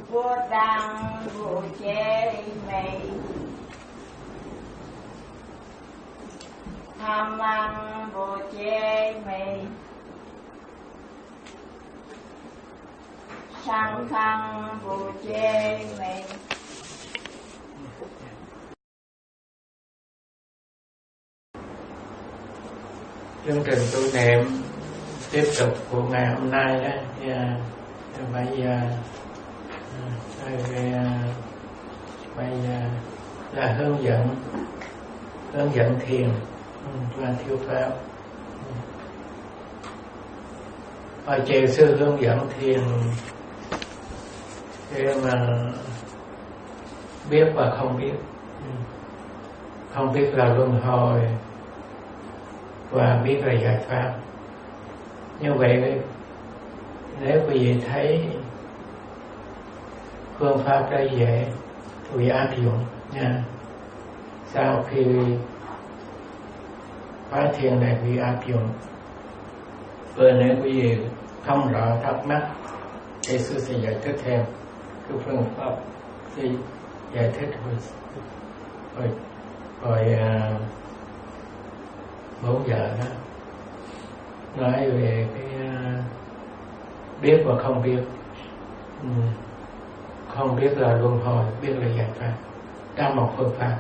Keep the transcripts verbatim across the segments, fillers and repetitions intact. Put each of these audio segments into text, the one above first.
vô đăng vô chế mê tham năng vô chế mê sang khăn vô chế mê. Chương trình tu niệm tiếp tục của ngày hôm nay đó, yeah. Bây giờ bây giờ là hướng dẫn hướng dẫn thiền và thiêu pháp. Ở trên sư hướng dẫn thiền để mà biết và không biết, không biết là luân hồi và biết là giải pháp. Như vậy nếu quý vị thấy phương pháp đó dễ thì áp dụng nha. Sau khi khóa thiền này quý vị áp dụng. Và nếu quý vị không rõ thắc mắc thì sư sẽ giải thích thêm cái phương pháp thì giải thích hồi hồi, hồi uh, bốn giờ đó, nói về cái uh, biết và không biết. Ừ. Không biết là luân hồi, biết là giải pháp, đang một phương pháp.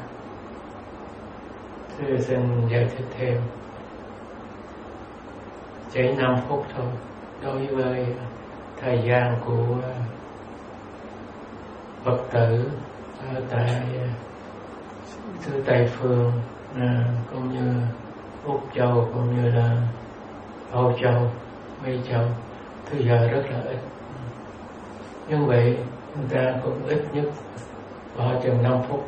Tôi xin giải thích thêm. Chỉ năm phút thôi, đối với thời gian của Phật tử ở tại xứ Tây Phương, à, cũng như Úc Châu, cũng như là Âu Châu, Mỹ Châu, thời giờ rất là ít. Như vậy chúng ta cũng ít nhất bỏ chừng năm phút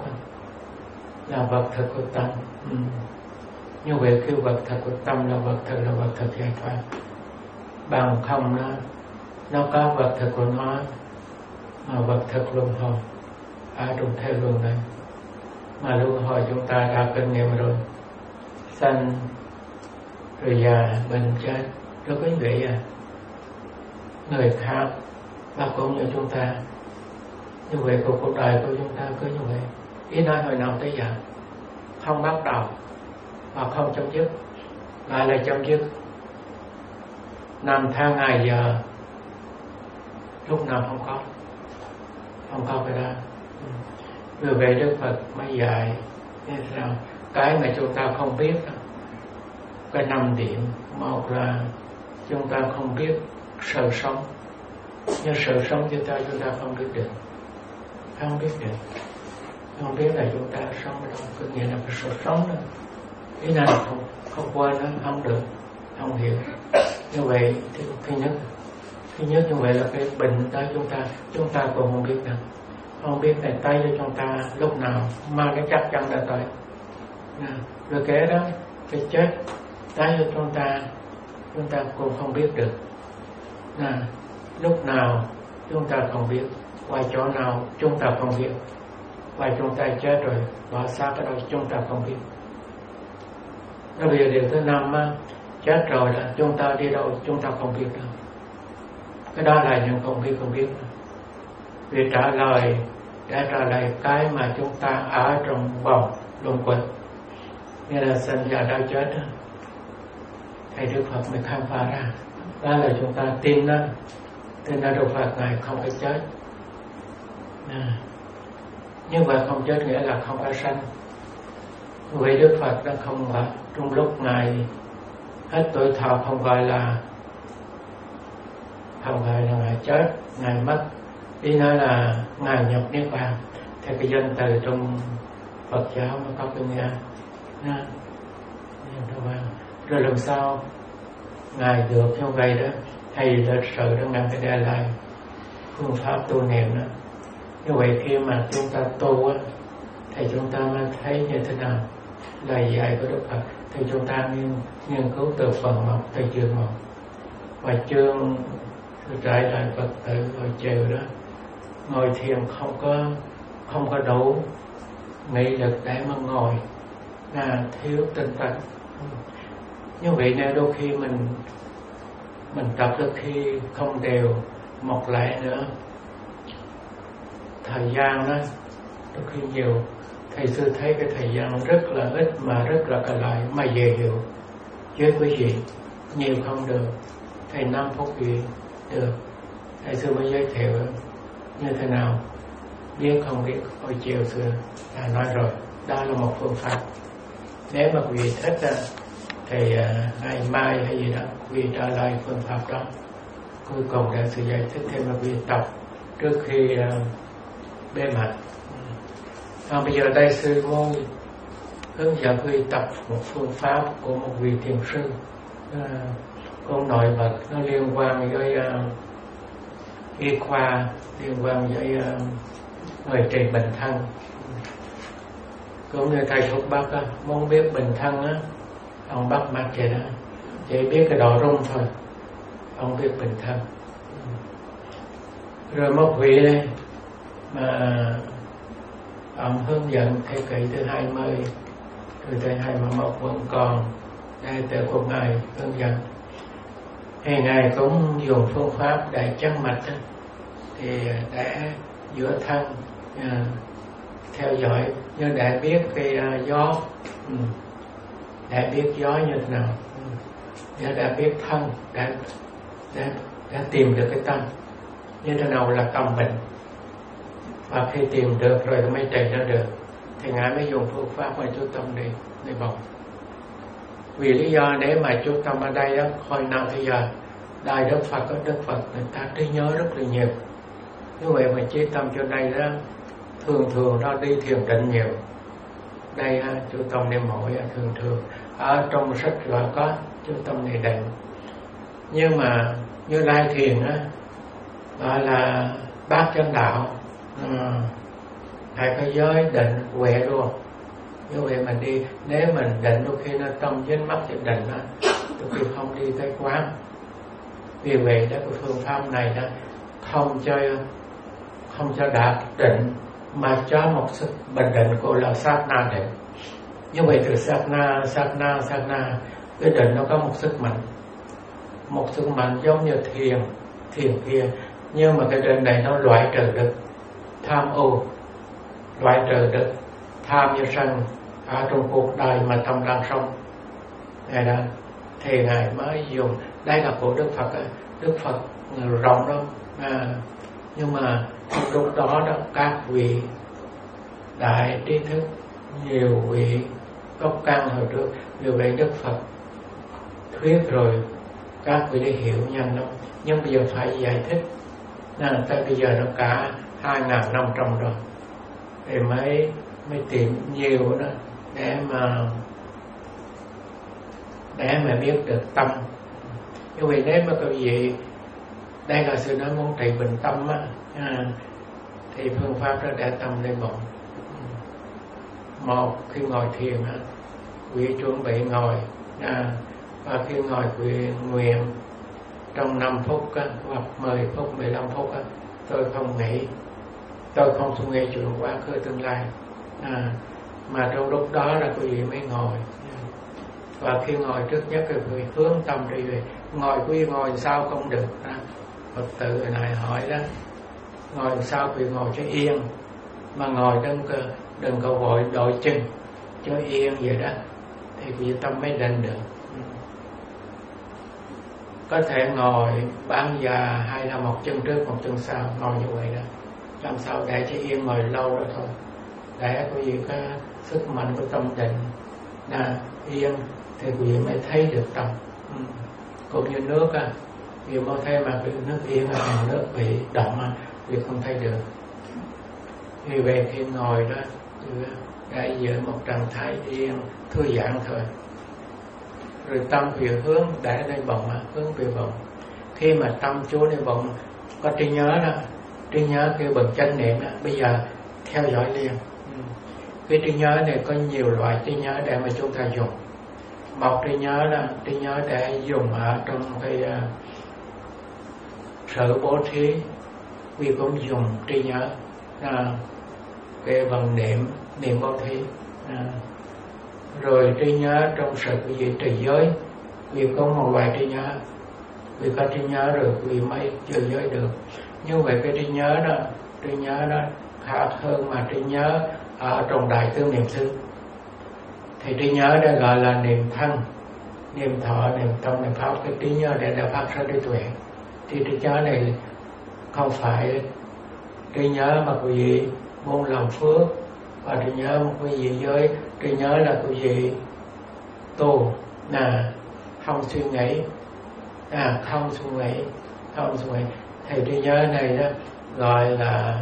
là vật thực của tâm. Ừ. Như vậy khi vật thực của tâm là vật thực, là vật thực giải thoát. Bằng không nó nó có vật thực của nó, mà vật thực luân hồi ở trong thế luân này. Mà luân hồi chúng ta đã kinh nghiệm rồi, sanh rồi già bệnh chết, rất quý vị à. Người khác và cũng như chúng ta, như vậy của cuộc đời của chúng ta cứ như vậy. Ý nói hồi nào tới giờ không bắt đầu và không chấm dứt, lại là chấm dứt. Năm tháng ngày giờ lúc nào không có, không có cái đó. Vì vậy Đức Phật mới dạy như sao cái mà chúng ta không biết, cái năm điểm. Một là chúng ta không biết sự sống, nhưng sự sống cho ta chúng ta không biết được, không biết được, không biết là chúng ta sống ở đâu, có nghĩa là cái sự sống đó. Ý này không không quên nó, không được, không hiểu. Như vậy thì thứ nhất, thứ nhất như vậy là cái bệnh tới chúng ta, chúng ta cũng không biết được, không biết này tới cho chúng ta lúc nào, mà nó chắc chắn đã tới. Rồi kế đó cái chết tới cho chúng ta, chúng ta cũng không biết được. Nè, lúc nào chúng ta không biết, qua chỗ nào chúng ta không biết, và chúng ta chết rồi bỏ xác ở đâu chúng ta không biết. Nó bây giờ điều thứ năm á, chết rồi là chúng ta đi đâu chúng ta không biết đâu. Cái đó là những không biết không biết. Vì trả lời để trả lời cái mà chúng ta ở trong vòng luân quẩn, nghĩa là sinh ra đau chết đó. Thầy Đức Phật mới khám phá ra. Đó là chúng ta tin đó, tin là Đức Phật Ngài không phải chết. À, như vậy không chết nghĩa là không phải sanh. Vì Đức Phật đã không phải trong lúc Ngài hết tuổi thọ, không phải là không phải là Ngài chết, Ngài mất. Ý nói là Ngài nhập Niết Bàn. Theo cái danh từ trong Phật giáo nó có cái nghĩa. Rồi làm sao Ngài được như vậy đó, hay lịch sử đó Ngài phải để lại phương pháp tu niệm đó. Như vậy khi mà chúng ta tu á, thì chúng ta mới thấy như thế nào lời dạy của Đức Phật. Thì chúng ta nghiên, nghiên cứu từ phần một tới chương một. Và chương trái lại Phật tử hồi chiều đó, ngồi thiền không có không có đủ nghị lực để mà ngồi, là thiếu tinh tấn. Như vậy nên đôi khi mình mình tập đôi khi không đều một lại nữa, thời gian đó đôi khi nhiều. Thầy sư thấy cái thời gian rất là ít mà rất là cả lại mà dễ hiểu với quý vị, nhiều không được. Thầy năm phút gì được. Thầy sư mới giới thiệu như thế nào, biết không biết hồi chiều xưa ta nói rồi, đó là một phương pháp. Nếu mà quý vị thích thì ngày mai hay gì đó quý vị trả lời phương pháp đó. Cuối cùng là sự giải thích thêm mà quý vị tập trước khi uh, bế mạc. À, bây giờ đại sư muốn hướng dẫn quý vị tập một phương pháp của một vị thiền sư. À, con nổi bật nó liên quan với uh, y khoa, liên quan với uh, người trị bệnh thân. Cũng như thầy thuốc Bắc á, muốn biết bệnh thân á, ông bắt mắt vậy đó, chỉ biết cái độ rung thôi, ông biết bệnh thân. Rồi một vị đây mà ông hướng dẫn thế kỷ thứ hai mươi, từ tới hai mươi mốt vẫn còn đây từ của ngài hướng dẫn. Thì ngài cũng dùng phương pháp để chân mạch đó, thì để giữa thân à, theo dõi như để biết cái uh, gió, ừ. để biết gió như thế nào, ừ. để, để biết thân, để, để, để tìm được cái tâm như thế nào là tâm bệnh. Và khi tìm được rồi mới trị nó được, thì ngài mới dùng phương pháp mà chú tâm đi đi vòng. Vì lý do nếu mà chú tâm ở đây đó, hồi nào bây giờ Đại Đức Phật có Đức Phật người ta trí nhớ rất là nhiều. Như vậy mà chú tâm cho đây đó, thường thường nó đi thiền định nhiều. Đây ha, chú tâm niệm mỗi thường thường ở trong sách là có chú tâm niệm định. Nhưng mà Như Lai thiền á, gọi là bát chánh đạo, à, thầy có giới định huệ luôn. Như vậy mình đi, nếu mình định đôi khi nó tâm dính mắc cho định á, đôi khi không đi tới quán. Vì vậy đó cái phương pháp này đó không cho không cho đạt định, mà cho một sức bình định của là sát na định. Như vậy từ sát na, sát na, sát na, cái định nó có một sức mạnh, một sức mạnh giống như thiền, thiền kia. Nhưng mà cái định này nó loại trừ được tham ô, loại trừ được tham như sân ở trong cuộc đời mà tâm đang sống. Này đó, thì ngài mới dùng, đây là của Đức Phật, Đức Phật rộng lắm. À, nhưng mà lúc đó đó các vị đại trí thức, nhiều vị gốc căn hồi trước, nhiều vị Đức Phật thuyết rồi các vị đã hiểu nhanh lắm. Nhưng bây giờ phải giải thích, nên tới bây giờ nó cả hai ngàn năm trăm rồi, thì mới mới tìm nhiều đó để mà để mà biết được tâm. Như vậy nếu mà quý vị, đây là sự nói muốn trị bệnh tâm á, à, thì phương pháp đó để tâm lên bụng. Một, khi ngồi thiền á, quý chuẩn bị ngồi, à, và khi ngồi quý nguyện trong năm phút á, hoặc mười phút, mười lăm phút á, tôi không nghĩ, tôi không suy nghĩ chuyện quá khứ tương lai, à, mà trong lúc đó là quý vị mới ngồi. Và khi ngồi trước nhất thì quý vị hướng tâm đi về. Ngồi quý vị ngồi sao không được đó. Phật tử người này hỏi đó, ngồi sao quý vị ngồi cho yên, mà ngồi đừng có, đừng có vội đội chân, cho yên vậy đó, thì quý vị tâm mới định được. Có thể ngồi bán già hay là một chân trước một chân sau, ngồi như vậy đó, làm sao để cho yên, ngồi lâu đó thôi, để quý vị có sức mạnh của tâm định là yên, thì quý vị mới thấy được tâm. Ừ. Cũng như nước á, quý vị mới thấy mà cái nước yên là nước bị động á, quý vị không thấy được. Vì vậy khi ngồi đó, để giữ một trạng thái yên, thư giãn thôi. Rồi tâm quý vị hướng để lên bụng, hướng về bụng. Khi mà tâm chú lên bụng, có trí nhớ đó, trí nhớ cái bậc chánh niệm đó, bây giờ theo dõi liền. Ừ. Cái trí nhớ này có nhiều loại trí nhớ để mà chúng ta dùng. Một trí nhớ là trí nhớ để dùng ở trong cái uh, sự bố thí, vì cũng dùng trí nhớ uh, cái bằng niệm, niệm bố thí. Uh, rồi trí nhớ trong sự cái gì trì giới, vì có một loại trí nhớ, vì có trí nhớ rồi vì mới trì giới được. Như vậy cái trí nhớ đó, trí nhớ đó khác hơn mà trí nhớ ở trong đại tương niệm xứ. Thì trí nhớ đây gọi là niệm thân, niệm thọ, niệm tâm, niệm pháp. Cái trí nhớ để đã phát ra trí tuệ. Thì trí nhớ này không phải trí nhớ mà quý vị muốn làm phước, và trí nhớ một quý vị với trí nhớ là quý vị tu là không suy nghĩ, à không suy nghĩ, không suy nghĩ. Thì trí nhớ này đó gọi là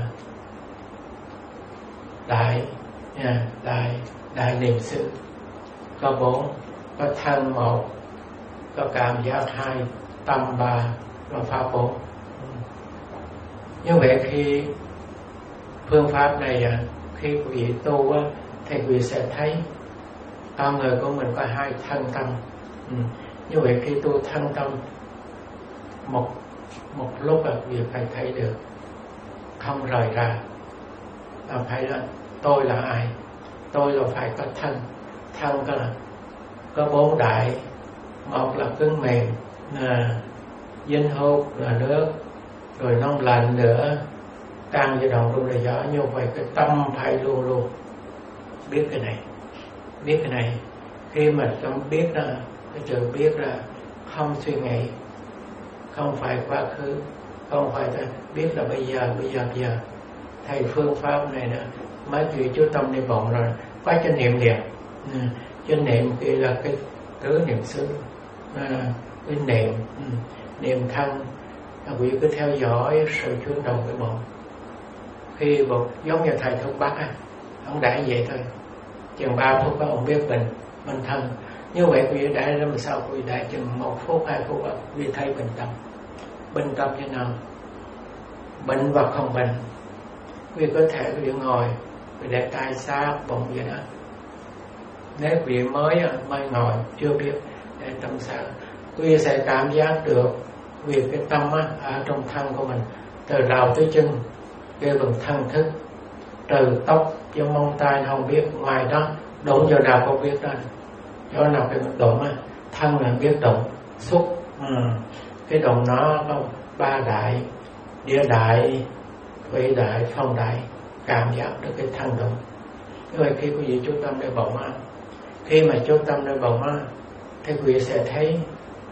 đại, à, đại đại niệm xứ. Có bốn, có thân một, có cảm giác hai, tâm ba, và pháp bốn. Như vậy khi phương pháp này, khi quý vị tu thì quý vị sẽ thấy con người của mình có hai thân tâm. Ừ. Như vậy khi tu thân tâm một một lúc là quý vị phải thấy được, không rời ra. Là phải là tôi là ai? Tôi là phải có thân. Thân có là có bốn đại. Một là cứng mềm, là dính hút, là nước, rồi nóng lạnh nữa, căng với động rung là gió. Như vậy cái tâm phải luôn luôn biết cái này, biết cái này. Khi mà tâm biết ra, cái chữ biết ra không suy nghĩ, không phải quá khứ, không phải ta biết là bây giờ, bây giờ, bây giờ. Thầy phương pháp này nè, mấy vị chú tâm niệm vọng rồi, có chánh niệm liền. Ừ. Chánh niệm kia là cái tứ niệm xứ, à, cái niệm, ừ. niệm thân. Quý cứ theo dõi sự chuyển động của bụng. Khi bụng giống như thầy thuốc bắc á, ông đã vậy thôi, chừng ba phút đó ông biết bệnh, bệnh thân. Như vậy quý vị đã làm sao quý vị đã chừng một phút, hai phút đó, quý vị thấy bệnh tâm. Bệnh tâm như nào? Bệnh và không bệnh. Quý vị có thể quý vị ngồi, quý vị để tay sát bụng vậy đó. Nếu quý vị mới mới ngồi chưa biết để tâm sát, quý vị sẽ cảm giác được vì cái tâm á, ở trong thân của mình, từ đầu tới chân, kêu bằng thân thức, từ tóc cho móng tay không biết, ngoài đó đụng vào nào không biết đó, chỗ nào cái đụng á, thân là biết đụng, xúc, ừ. cái đụng nó có ba đại, địa đại, thủy đại, phong đại, cảm giác được cái thân đụng. Như vậy khi quý vị chú tâm nơi bụng á, khi mà chú tâm nơi bụng á, thì quý vị sẽ thấy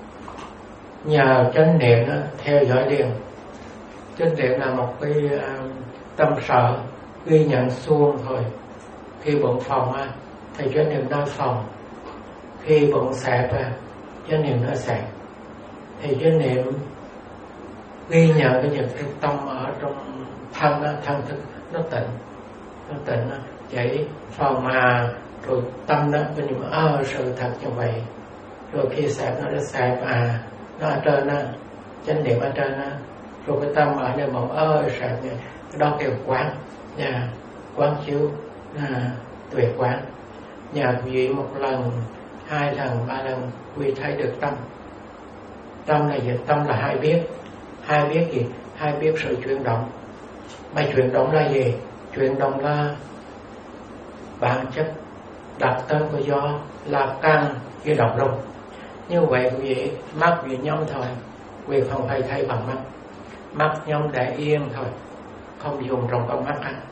nhờ chánh niệm theo dõi liền. Chánh niệm là một cái uh, tâm sở ghi nhận xuông thôi. Khi bụng phòng á, thì chánh niệm nói phòng. Khi bụng xẹp á, chánh niệm nói xẹp. Thì chánh niệm ghi nhận cái những cái tâm ở trong thân á, thân thức nó tịnh, nó tịnh á, chảy phòng mà rồi tâm đó cái niệm ơ sự thật như vậy. Rồi khi xẹp nó nó xẹp à, nó ở trên á, chánh niệm ở trên á, rồi cái tâm ở nơi bụng ơi sạch, cái đó kêu quán, nha, quán chiếu, à, tuyệt quán. Nhà quý vị một lần, hai lần, ba lần quý thấy được tâm. Tâm này gì? Tâm là hai biết. Hai biết gì? Hai biết sự chuyển động. Mà chuyển động là gì? Chuyển động là bản chất đặc tên của gió, là căn với động rung. Như vậy quý vị mắt quý vị nhắm thôi, quý vị không phải thấy bằng mắt. Mắt nhắm để yên thôi, không dùng trong con mắt anh.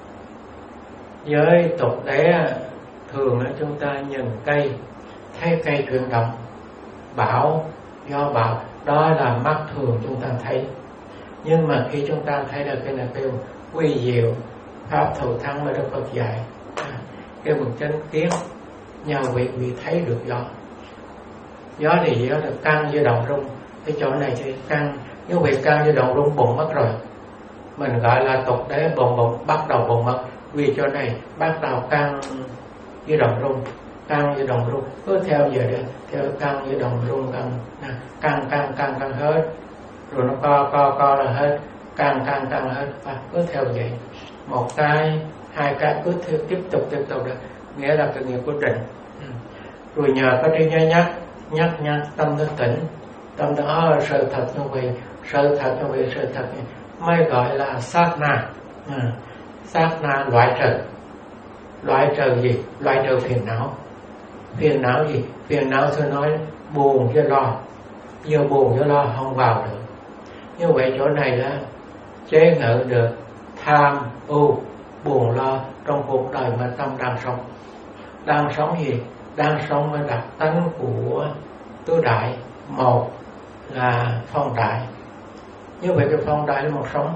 Với tục đế thường là chúng ta nhìn cây, thấy cây chuyển động, bão, gió bão, đó là mắt thường chúng ta thấy. Nhưng mà khi chúng ta thấy được cái là kêu quy diệu, pháp thù thắng với Đức Phật dạy, kêu một chánh kiến, nhờ việc quý vị thấy được gió. Gió thì gió là căng với động rung. Cái chỗ này thì căng, như vậy căng với động rung bụng mất rồi. Mình gọi là tục đế bụng bụng, bắt đầu bụng mất. Vì chỗ này bắt đầu căng với động rung, căng với động rung, cứ theo vậy đó, theo căng với động rung, căng, căng, căng, căng, căng hết. Rồi nó co, co, co là hết, căng, căng, căng hết, và cứ theo vậy. Một cái, hai cái cứ theo, tiếp tục, tiếp tục được, nghĩa là cái nghiệp của định. Rồi nhờ có trí nhớ nhắc, nhắc nhắc tâm nó tỉnh, tâm nó sự thật như vậy, sự thật như vậy, sự thật như vậy, mới gọi là sát na. À, sát na loại trừ. Loại trừ gì? Loại trừ phiền não. Phiền não gì? Phiền não tôi nói buồn với lo, giờ buồn với lo không vào được. Như vậy chỗ này là chế ngự được tham ưu buồn lo trong cuộc đời mà tâm đang sống. Đang sống gì? Đang sống với đặc tánh của tứ đại. Một là phong đại. Như vậy cái phong đại là một sống.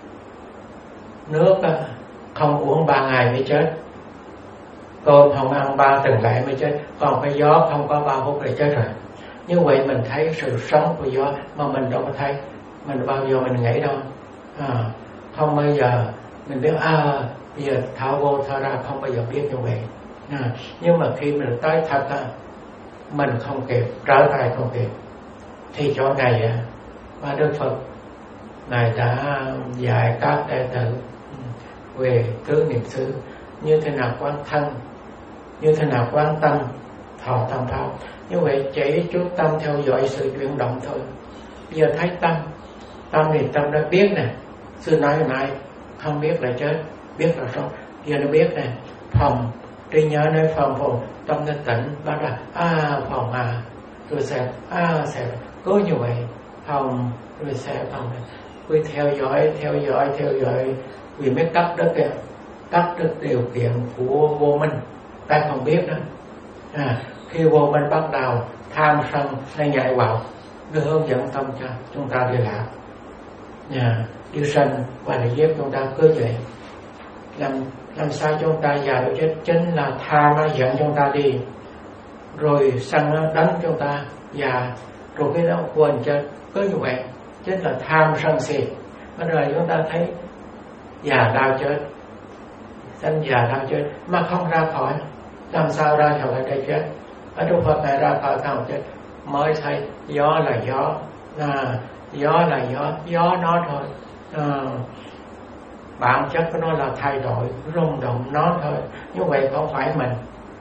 Nước không uống ba ngày mới chết, cơm không ăn ba tuần lễ mới chết, còn cái gió không có ba phút để chết rồi. Như vậy mình thấy sự sống của gió mà mình đâu có thấy, mình bao giờ mình nghĩ đâu. À, không bao giờ mình biết à bây giờ tháo vô tháo ra, không bao giờ biết như vậy. À, nhưng mà khi mình tới thật á, mình không kịp, trở tay không kịp. Thì chỗ này á, và Đức Phật Ngài đã dạy các đệ tử về tứ niệm xứ, như thế nào quán thân, như thế nào quán tâm, thọ tâm pháp. Như vậy chỉ chú tâm theo dõi sự chuyển động thôi. Bây giờ thấy tâm, tâm thì tâm đã biết nè. Sư nói hồi nãy không biết là chết, biết là sống. Giờ nó biết nè, phòng, trí nhớ nói phòng phòng, tâm nó tỉnh, bắt là à phòng à, rồi sẽ à sẽ cứ như vậy, phòng rồi sẽ phòng này. Cứ theo dõi, theo dõi, theo dõi, vì mới cắt đứt kìa, cắt đứt điều kiện của vô minh, ta không biết đó. À, khi vô minh bắt đầu tham sân hay nhảy vào, nó hướng dẫn tâm cho chúng ta đi lạc. À, đi sanh và để giết chúng ta cứ vậy. Làm làm sao chúng ta già được chết? Chính là tham nó dẫn chúng ta đi, rồi sân nó đánh chúng ta già, rồi cái nó quên chết, cứ như vậy. Chính là tham sân si. Bây giờ chúng ta thấy già đau chết, sanh già đau chết mà không ra khỏi, làm sao ra khỏi đây chết? Ở Đức Phật này ra khỏi không chết, mới thấy gió là gió, à, gió là gió, gió nó thôi. À, bản chất của nó là thay đổi, rung động nó thôi. Như vậy không phải mình,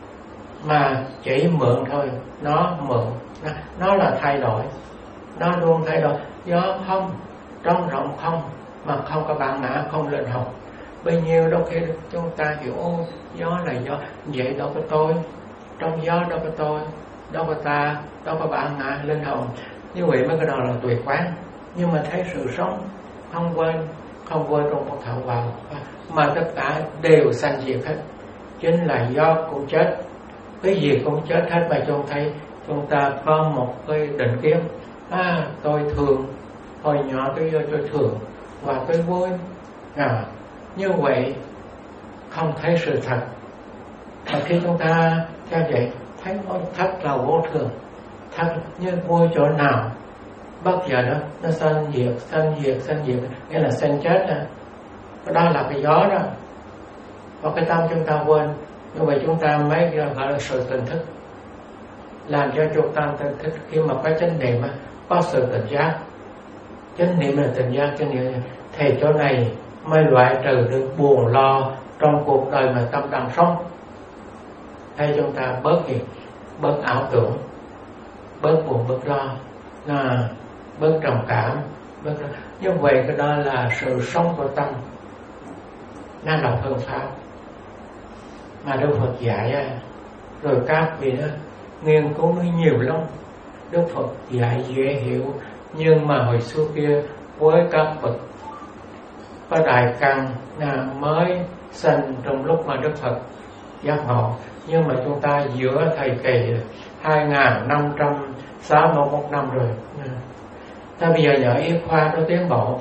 mà chỉ mượn thôi, nó mượn, nó là thay đổi, nó luôn thay đổi. Gió không, trong rộng không, mà không có bản ngã, không lên học. Bao nhiêu đôi khi chúng ta hiểu ô, gió là gió, vậy đâu có tôi, trong gió đâu có tôi, đâu có ta, đâu có bản ngã, linh hồn. Như vậy mới cái đó là tuyệt quán. Nhưng mà thấy sự sống, không quên, không quên trong một thảo vào, mà tất cả đều sanh diệt hết. Chính là gió cũng chết, cái gì cũng chết hết. Mà chúng thấy chúng ta có một cái định kiến, à tôi thường, hồi nhỏ tôi giờ tôi thường và tôi vui. À, như vậy không thấy sự thật. Mà khi chúng ta theo vậy thấy thật là vô thường, thật như vui chỗ nào bất giờ đó nó sanh diệt, sanh diệt, sanh diệt, nghĩa là sanh chết đó. Đó là cái gió đó. Và cái tâm chúng ta quên. Như vậy chúng ta mới gọi là sự tỉnh thức, làm cho chúng ta tỉnh thức. Khi mà có chánh niệm có sự tỉnh giác, chánh niệm là tỉnh giác, chánh niệm thì chỗ này mới loại trừ được buồn lo trong cuộc đời mà tâm đang sống. Hay chúng ta bớt gì? Bớt ảo tưởng, bớt buồn, bớt lo, à, bớt trầm cảm, bớt... Như vậy cái đó là sự sống của tâm, nó là phương pháp mà Đức Phật dạy. Rồi các vị đó nghiên cứu nó nhiều lắm. Đức Phật dạy dễ hiểu, nhưng mà hồi xưa kia với các bậc có đại căn là mới sinh trong lúc mà Đức Phật giác ngộ. Nhưng mà chúng ta giữa thời kỳ hai nghìn năm trăm sáu mươi mốt năm rồi, ta bây giờ nhờ y khoa nó tiến bộ.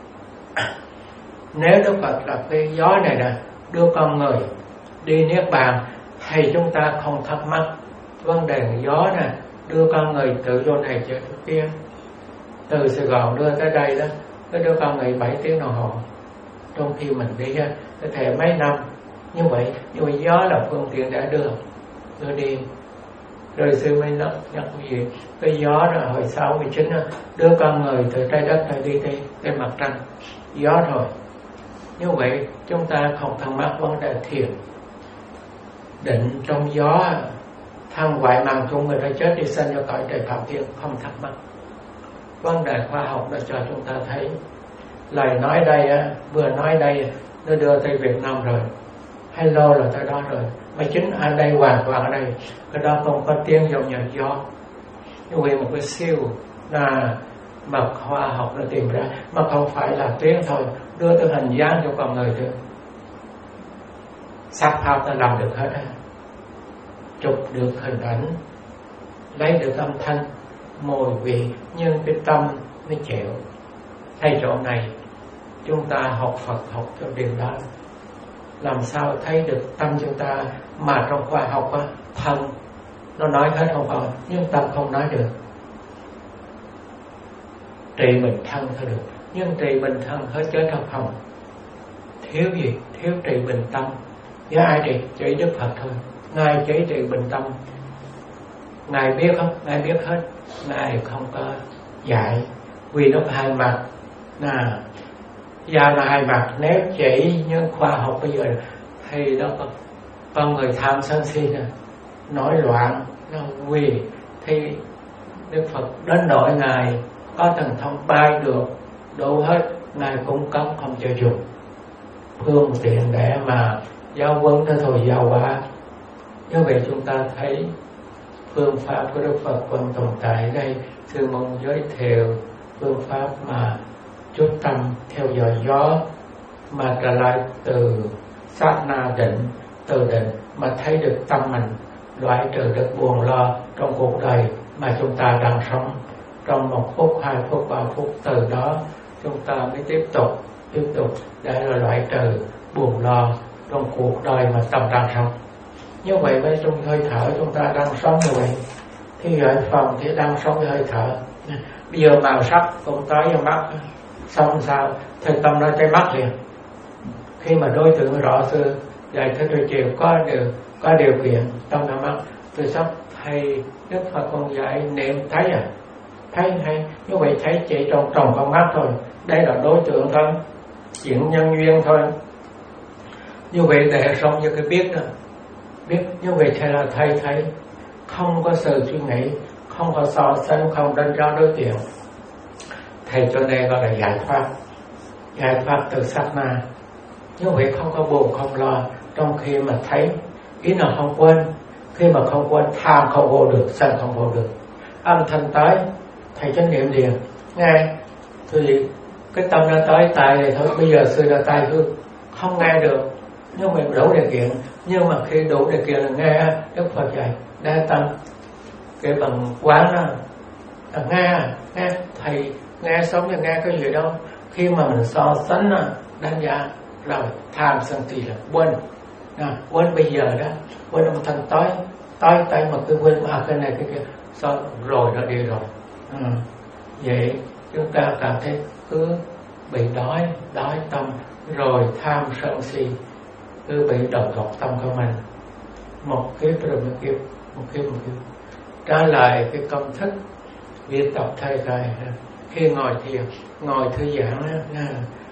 Nếu Đức Phật là cái gió này nè, đưa con người đi niết bàn, thì chúng ta không thắc mắc vấn đề gió nè, đưa con người tự vô này chỗ kia. Từ Sài Gòn đưa tới đây đó, cái đưa con người bảy tiếng đồng hồ, trong khi mình đi cái thể mấy năm. Như vậy, như vậy gió là phương tiện đã đưa, đưa đi. Rồi sư mới nói nhắc cái gì, cái gió đó hồi sáu mươi chín đó, đưa con người từ trái đất này đi tới, tới mặt trăng, gió thôi. Như vậy chúng ta không thắc mắc vấn đề thiền định trong gió, thăng ngoại mạng chung người ta chết đi sanh cho cõi trời Phạm Thiên, không thắc mắc. Vấn đề khoa học đã cho chúng ta thấy. Lời nói đây á, vừa nói đây nó đưa tới Việt Nam rồi, hello là tới đó rồi. Mà chính ở đây, hoàn toàn ở đây, cái đó không có tiếng dòng nhạc gió. Như vậy một cái siêu là mà khoa học nó tìm ra, mà không phải là tiếng thôi, đưa tới hình dáng cho con người được. Sắc pháp nó làm được hết á, chụp được hình ảnh, lấy được âm thanh, mùi vị, nhưng cái tâm mới chịu. Thay chỗ này chúng ta học Phật học cho điều đó, làm sao thấy được tâm chúng ta, mà trong khoa học á, thân nó nói hết không phải, nhưng tâm không nói được. Trị bệnh thân thôi được, nhưng trị bệnh thân hết chết thật không. Thiếu gì? Thiếu trị bệnh tâm. Với ai trị? Chỉ Đức Phật thôi. Ngài chỉ trị bệnh tâm. Ngài biết không? Ngài biết hết. Ngài không có dạy, vì nó có hai mặt. Nà, da là hai mặt. Nếu chỉ như khoa học bây giờ thì đó có con người tham sân si nè, nổi loạn, nó vì thì Đức Phật đến nỗi Ngài có thần thông bay được đủ hết, Ngài cung cấp không cho dùng, phương tiện để mà giáo huấn thế thôi giáo hóa. Như vậy chúng ta thấy phương pháp của Đức Phật vẫn tồn tại đây. Sư mong giới thiệu phương pháp mà chút tâm theo dõi gió, mà trở lại từ sát na định, từ định mà thấy được tâm mình, loại trừ được buồn lo trong cuộc đời mà chúng ta đang sống. Trong một phút, hai phút, ba phút, từ đó chúng ta mới tiếp tục tiếp tục để là loại trừ buồn lo trong cuộc đời mà tâm đang sống. Như vậy với trong hơi thở chúng ta đang sống như vậy, thì ở phòng thì đang sống với hơi thở. Bây giờ màu sắc cũng tới vào mắt, xong sao thì tâm nó tới mắt liền. Khi mà đối tượng rõ xưa dạy thế đôi chiều có điều có điều kiện tâm nó mắt, từ sắp thầy Đức Phật con dạy niệm thấy à, thấy hay như vậy, thấy chỉ trong trong con mắt thôi, đây là đối tượng thôi, chuyện nhân duyên thôi. Như vậy để sống như cái biết đó, biết như vậy thầy là thầy thấy không có sự suy nghĩ, không có so sánh, không đánh giá đối tượng. Thầy cho nên gọi là giải thoát, giải thoát từ sát na. Như vậy không có buồn không lo, trong khi mà thấy ý nào không quên, khi mà không quên tham không vô được, sân không vô được, âm thanh tới thầy chánh niệm liền nghe, thì cái tâm nó tới tại này thôi. Bây giờ xưa là tai hương không nghe được, nhưng mình đủ điều kiện, nhưng mà khi đủ điều kiện là nghe Đức Phật dạy đa tâm cái bằng quán đó, à, nghe nghe thầy nghe sống thì nghe cái gì đâu. Khi mà mình so sánh đánh giá rồi tham sân si là quên, à, quên bây giờ đó, quên âm thanh tới tới tới mà cứ quên à cái này cái kia, sao rồi nó đi rồi. À, vậy chúng ta cảm thấy cứ bị đói đói tâm, rồi tham sân si cứ bị đầu độc tâm của mình, một kiếp rồi một kiếp, một kiếp một kiếp. Trả lại cái công thức viết tập thay thay khi ngồi thiền, ngồi thư giãn đó,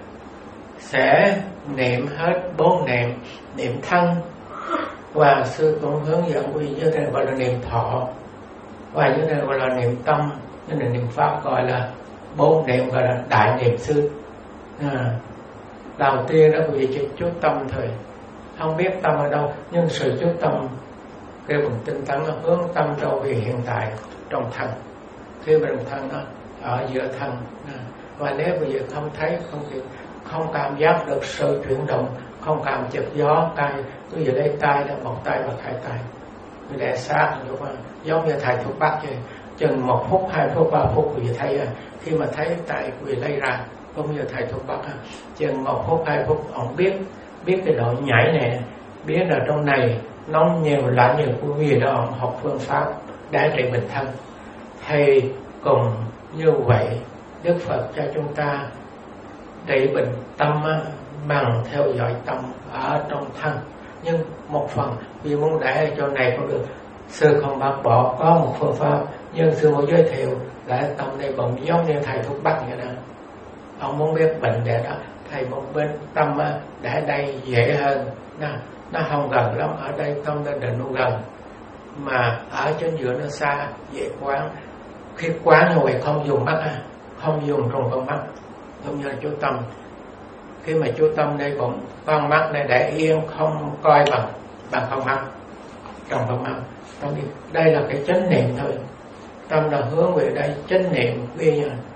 sẽ niệm hết bốn niệm: niệm thân, và sư cũng hướng dẫn quý như thế gọi là niệm thọ, và như thế gọi là niệm tâm, như là niệm pháp gọi là bốn niệm, gọi là đại niệm xứ. À, đầu tiên đó quý vị chỉ chú tâm thôi, không biết tâm ở đâu, nhưng sự chú tâm cái vùng tinh tấn nó hướng tâm đâu về hiện tại trong thân. Khi mà trong thân nó ở giữa thân, à, và nếu bây giờ không thấy, không không cảm giác được sự chuyển động, không cảm chợt gió tay, bây giờ đây tay là một tay và hai tay, người để sát đúng không? Giống như thầy thuốc bắc vậy, chừng một phút, hai phút, ba phút quý vị thấy, khi mà thấy tay quý vị lấy ra, cũng như thầy thuốc bắc, chừng một phút, hai phút, ông biết biết cái độ nhảy này, biết là trong này nóng nhiều lạnh nhiều, quý vị đó ông học phương pháp để trị bệnh thân. Thầy cùng như vậy Đức Phật cho chúng ta trị bệnh tâm bằng theo dõi tâm ở trong thân. Nhưng một phần vì muốn để cho này cũng được, sư không bác bỏ, có một phương pháp, nhưng sư muốn giới thiệu để tâm này bỗng giống như thầy thuốc bắc vậy đó. Ông muốn biết bệnh để đó, thầy một bên tâm để đây dễ hơn, nó, nó không gần lắm, ở đây tâm nó định nó gần, mà ở trên giữa nó xa, dễ quán. Khi quán như vậy không dùng mắt, không dùng trong con mắt, giống như là chú tâm. Khi mà chú tâm đây cũng con mắt này để yên, không coi bằng bằng con mắt, trong con mắt. Đây là cái chánh niệm thôi, tâm là hướng về đây, chánh niệm, vì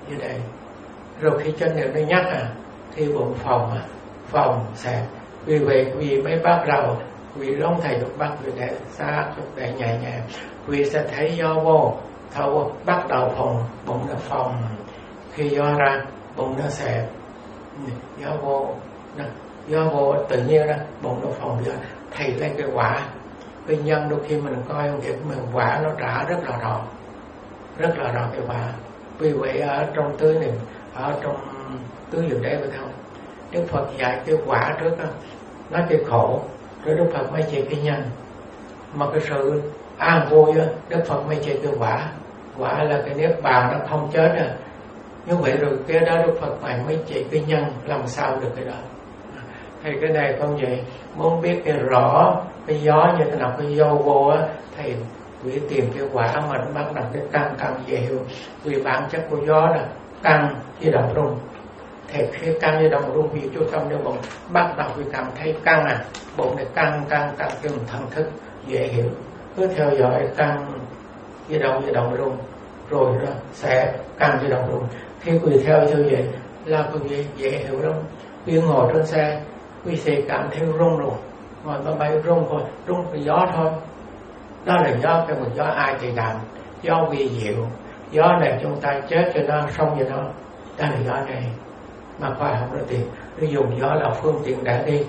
như đây. Rồi khi chánh niệm nó nhắc à, thì bụng phòng à, phòng xẹp. Vì vậy quý vị mới bắt đầu, quý vị không thầy được bắt quý vị để sát, để nhẹ nhàng. Quý vị sẽ thấy gió vô, thở vô, bắt đầu phòng, bụng nó phòng. Khi gió ra, bụng nó xẹp. Gió vô, gió vô tự nhiên đó, bụng nó phòng ra. Thầy lên cái quả. Cái nhân đôi khi mình coi không kịp, mình quả nó trả rất là rõ. Rất là rõ cái quả. Vì vậy ở trong tứ niệm, ở trong tứ diệu đế phải không? Đức Phật dạy cái quả trước đó, nó cái khổ, rồi Đức Phật mới chỉ cái nhân. Mà cái sự an vui đó, Đức Phật mới chỉ cái quả. Quả là cái niết bàn nó không chết à. Như vậy rồi cái đó Đức Phật này mới chỉ cái nhân, làm sao được cái đó. Thì cái này không vậy, muốn biết cái rõ cái gió như thế nào, cái gió vô á, thầy quý tìm cái quả mà nó bắt đầu cái căng căng dễ hiểu. Vì bản chất của gió là căng với động rung. Thì khi căng với động rung, vì chú tâm nếu bụng bắt đầu vì cảm thấy căng à, bụng này căng căng căng cái thần thức dễ hiểu. Cứ theo dõi căng với động với động rung, rồi đó sẽ căng với động rung. Khi quý theo như vậy là quý vị dễ hiểu lắm. Quý ngồi trên xe, quý vị cảm thấy rung rồi, ngồi máy bay rung thôi, rung cái gió thôi. Đó là gió, cái một gió ai thì làm, gió vi diệu. Gió này chúng ta chết cho nó, xong cho nó. Đó là gió này. Mà khoa học nó tìm, nó dùng gió là phương tiện để đi.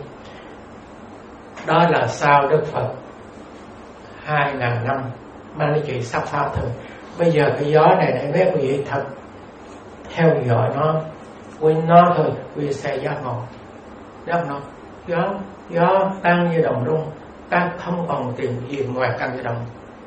Đó là sao Đức Phật hai ngàn năm mà nó chỉ sắp pháp thôi. Bây giờ cái gió này này biết quý vị thật theo dõi nó, quên nó thôi, quý vị sẽ giác ngộ. Giác ngộ. Gió, gió tăng như đồng rung, ta không còn tìm gì ngoài căn như đồng.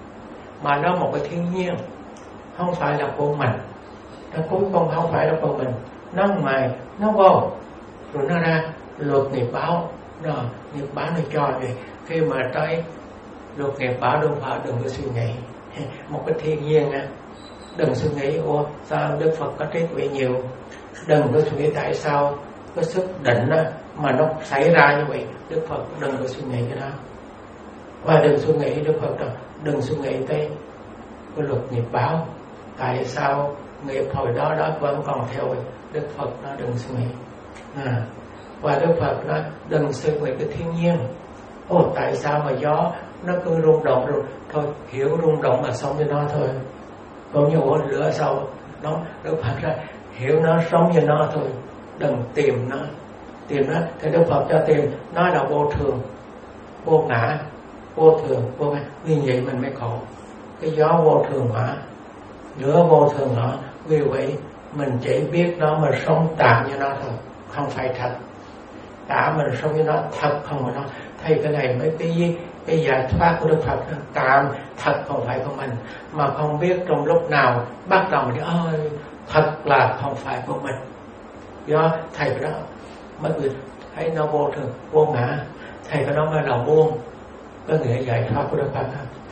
Mà nó một cái thiên nhiên, không phải là của mình. Nó cuối cùng không phải là của mình. Nó ngoài, nó vô, rồi nó ra luật nghiệp báo. Rồi nghiệp báo nó cho vậy. Khi mà tới luật nghiệp báo đừng phải đừng có suy nghĩ. Một cái thiên nhiên á, đừng suy nghĩ ô sao Đức Phật có trí tuệ nhiều. Đừng có suy nghĩ tại sao cái sức định á, mà nó xảy ra như vậy. Đức Phật đừng có suy nghĩ cái đó. Và đừng suy nghĩ Đức Phật đâu, đừng suy nghĩ tới cái luật nghiệp báo. Tại sao nghiệp hồi đó đó vẫn còn theo Đức Phật nó đừng suy nghĩ. À, và Đức Phật nó đừng suy nghĩ cái thiên nhiên. Ồ tại sao mà gió nó cứ rung động rồi thôi, hiểu rung động mà sống với nó thôi. Cũng như ổ lửa sau nó Đức Phật ra hiểu nó, sống với nó thôi, đừng tìm nó. Tìm nó thì Đức Phật cho tìm nó là vô thường, vô ngã, vô thường, vô ngã. Vì vậy mình mới khổ. Cái gió vô thường mà, lửa vô thường nó. Vì vậy mình chỉ biết nó mà sống tạm như nó thôi, không phải thật. Tạm mình sống với nó, thật không phải nó. Thì cái này mới cái gì? Cái giải thoát của Đức Phật. Tạm thật không phải của mình. Mà không biết trong lúc nào bắt đầu mình ơi thật là không phải của mình. Do thầy đó mới thấy nó vô thường, vô ngã. Thầy cái đó mới là buông. Có nghĩa giải thoát của Đức Phật.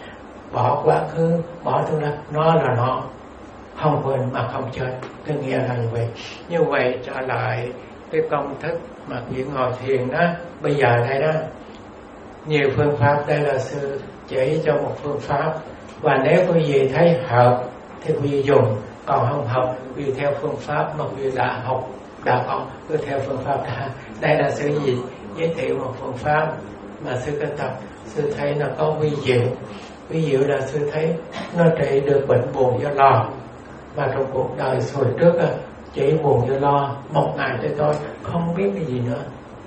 Bỏ quá khứ, bỏ tương lai, nó là nó, không quên mà không chết. Cái nghĩa là như vậy. Như vậy trở lại cái công thức mà chỉ ngồi thiền đó. Bây giờ đây đó, nhiều phương pháp, đây là sư chỉ cho một phương pháp. Và nếu quý vị thấy hợp thì quý vị dùng, còn không hợp vì theo phương pháp mà quý vị đã học, đã học cứ theo phương pháp đó. Đây là sư gì giới thiệu một phương pháp mà sư có tập. Sư thấy nó có vi diệu. Vi diệu là sư thấy nó trị được bệnh buồn do lo. Mà trong cuộc đời hồi trước chỉ buồn do lo, một ngày tới tôi không biết cái gì nữa.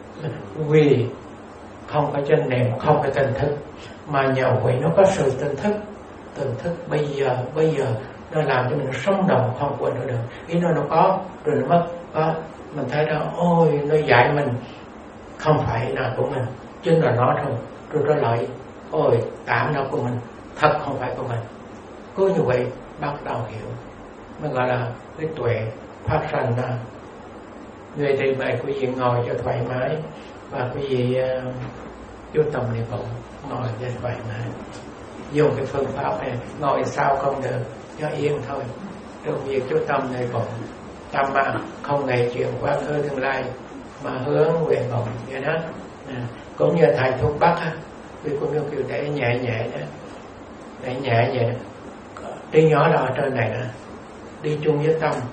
Vì không có chánh niệm, không có tỉnh thức. Mà nhờ vậy nó có sự tỉnh thức. Tỉnh thức bây giờ, bây giờ nó làm cho mình sống động, không quên nữa được. Ý nó nó có, rồi nó mất. Có. Mình thấy đó, ôi, nó dạy mình không phải là của mình, chính là nó thôi. Rồi nó lại, ôi, tạm nó của mình, thật không phải của mình. Cứ như vậy, bắt đầu hiểu. Mới gọi là cái tuệ phát sanh ra. Người thì mời quý vị ngồi cho thoải mái. Và quý vị uh, chú tâm niệm bụng, ngồi cho thoải mái. Dùng cái phương pháp này, ngồi sao không được, cho yên thôi. Trong việc chú tâm niệm bụng, tâm mà không ngày chuyện quá khứ tương lai, mà hướng về bụng vậy đó. À, cũng như thầy thuốc bắc á, vì cũng như kiểu để nhẹ nhẹ đó, để nhẹ nhẹ. Trí nhỏ đó ở trên này nè, đi chung với tâm,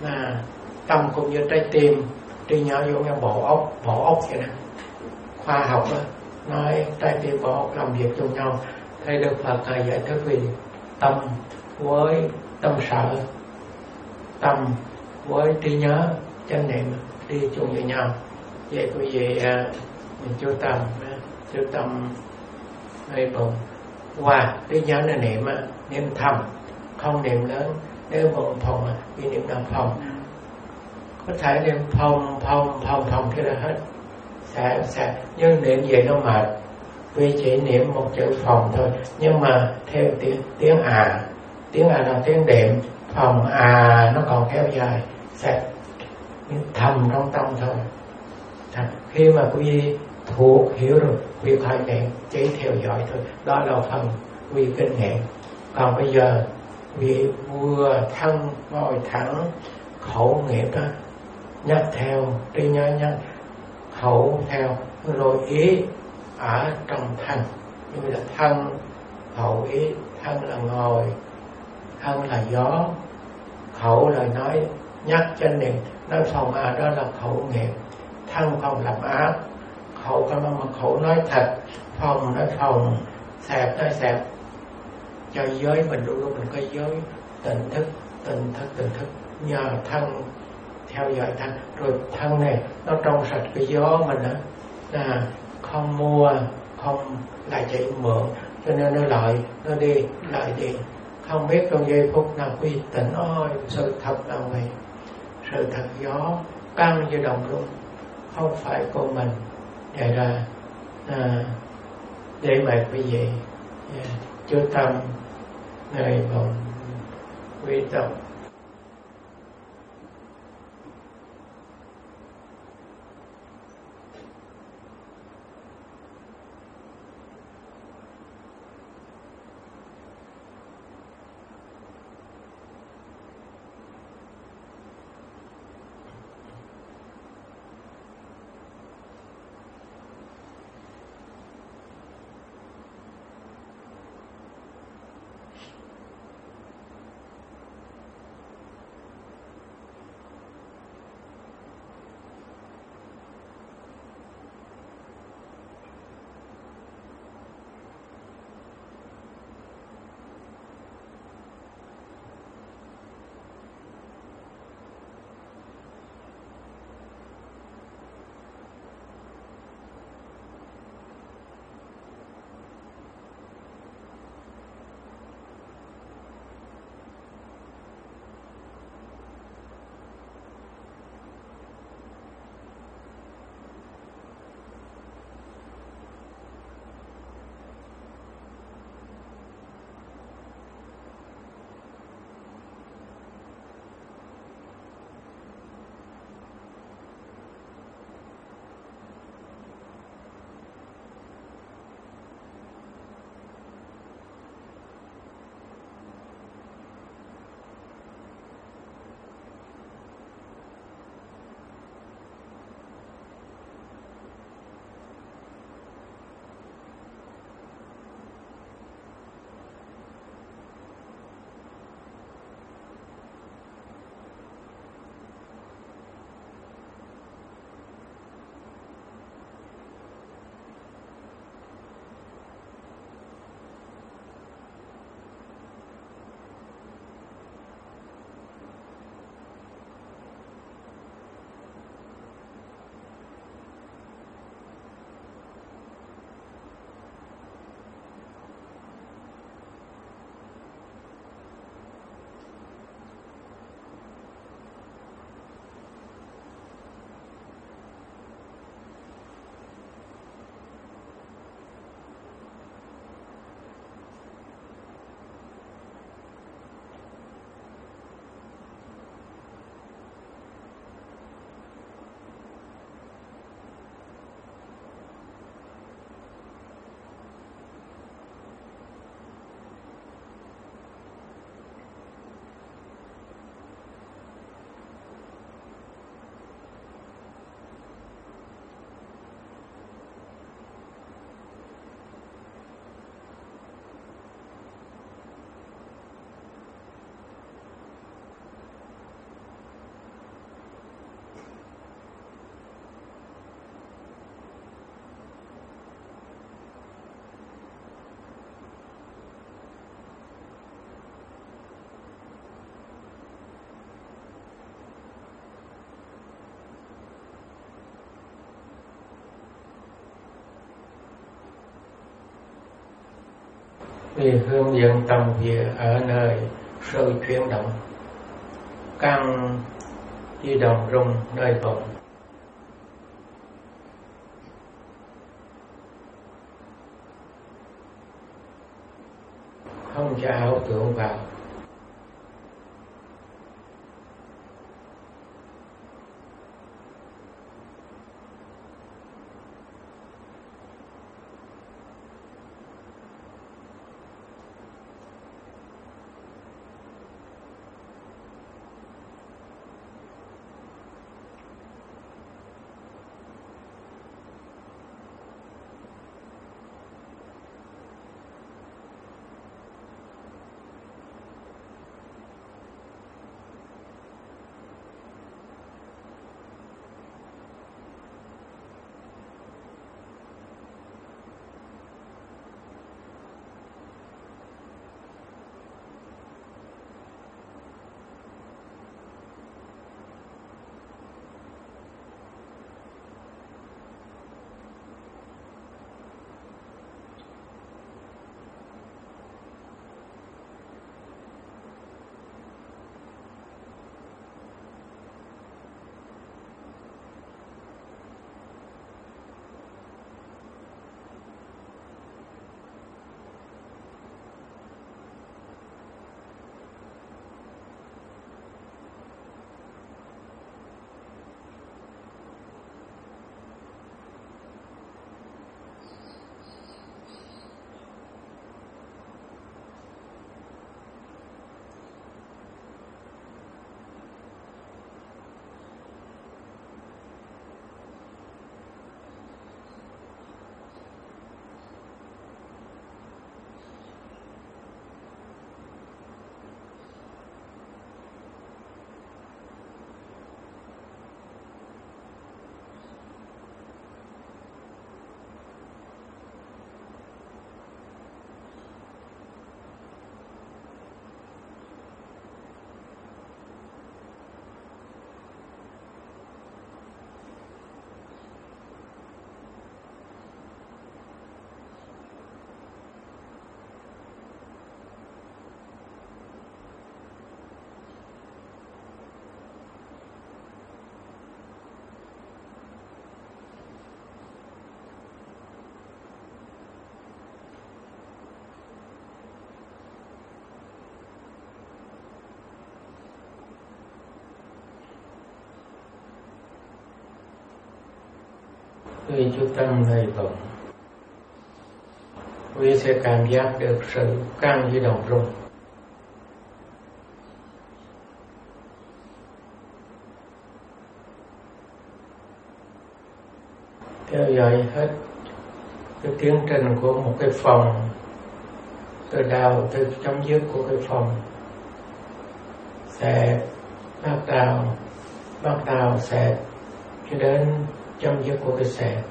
là tâm cũng như trái tim, trí nhớ giống như bộ óc, bộ óc vậy đó. Khoa học đó, nói trái tim bộ óc làm việc chung nhau. Thầy Đức Phật Ngài giải thích vì tâm với tâm sở, tâm với trí nhớ, chánh niệm đi chung với nhau. Vậy quý vị mình chú tâm, chú tâm hơi bụng. Và trí nhớ là niệm, niệm thầm, không niệm lớn. Nếu bụng phòng thì niệm làm phòng. Có thể niệm phòng, phòng, phòng, phòng thế là hết. Sẽ, sẽ, nhưng niệm vậy nó mệt. Vì chỉ niệm một chữ phòng thôi. Nhưng mà theo tiếng, tiếng à, tiếng à là tiếng đệm, phòng à nó còn kéo dài. Sẽ thầm trong tâm thôi. Khi mà quý vị thuộc hiểu rồi việc hỏi niệm chỉ theo dõi thôi, đó là phần quý vị kinh nghiệm. Còn bây giờ quý vừa thân ngồi thẳng, khẩu nghiệp đó nhắc theo, trí nhớ nhắc, khẩu theo, rồi ý ở trong thân. Như là thân, khẩu, ý. Thân là ngồi, thân là gió, khẩu là nói nhắc chánh niệm. Nói phòng à đó là khẩu nghiệp. Thân không làm ác, khẩu có nói mà khẩu nói thật, phòng nói phòng, xẹp nói xẹp. Cho giới mình luôn luôn mình có giới tỉnh thức, tỉnh thức, tỉnh thức. Nhờ thân theo dõi thân, rồi thân này nó trong sạch cái gió mình đó, là không mua, không lại chạy mượn, cho nên nó lại nó đi, lại đi. Không biết trong giây phút nào quy tỉnh, ôi sự thật là vậy. Sự thật gió căng như đồng luôn, không phải của mình. Vậy là à, để mà quý vị yeah, chú tâm người bồng quy tâm. thì hướng dẫn tâm về ở nơi sự chuyển động, căn di động rung nơi bụng, không cho ảo tưởng vào. Khi chú tâm nơi bụng, quý sẽ cảm giác được sự căng di động rung. Theo dõi hết cái tiến trình của một cái phòng, từ đầu tới chấm dứt của cái phòng, sẽ bắt đầu bắt đầu sẽ cho đến chấm dứt của cái xe.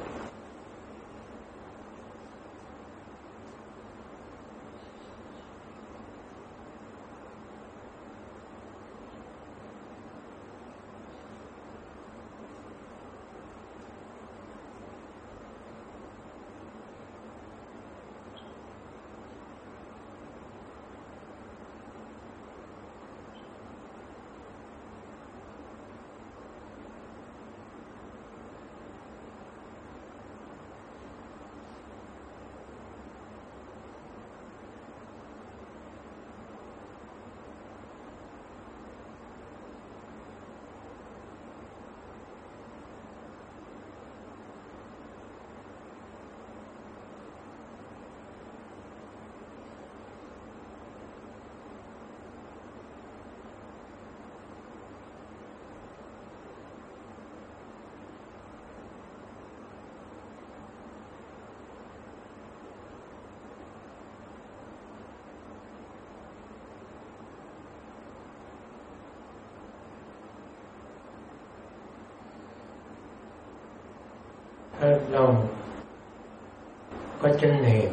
Hết lòng có chánh niệm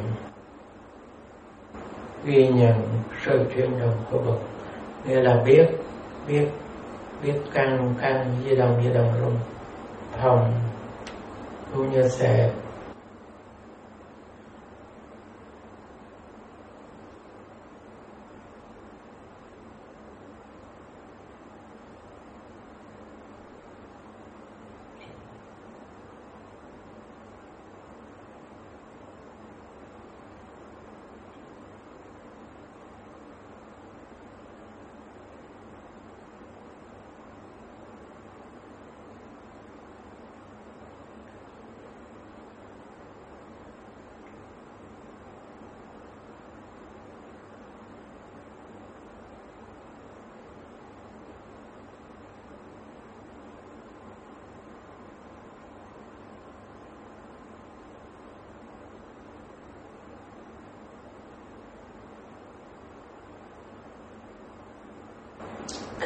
ghi nhận sự chuyển động của bụng, nghĩa là biết biết biết căn căn di động di động rung phòng cũng như xẹp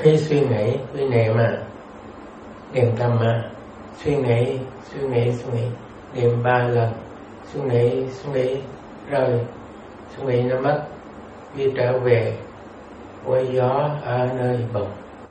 khi suy nghĩ với niệm mà niệm tâm mà suy nghĩ suy nghĩ suy nghĩ niệm ba lần, suy nghĩ suy nghĩ rồi suy nghĩ nó mất, đi trở về quay gió ở nơi bụng.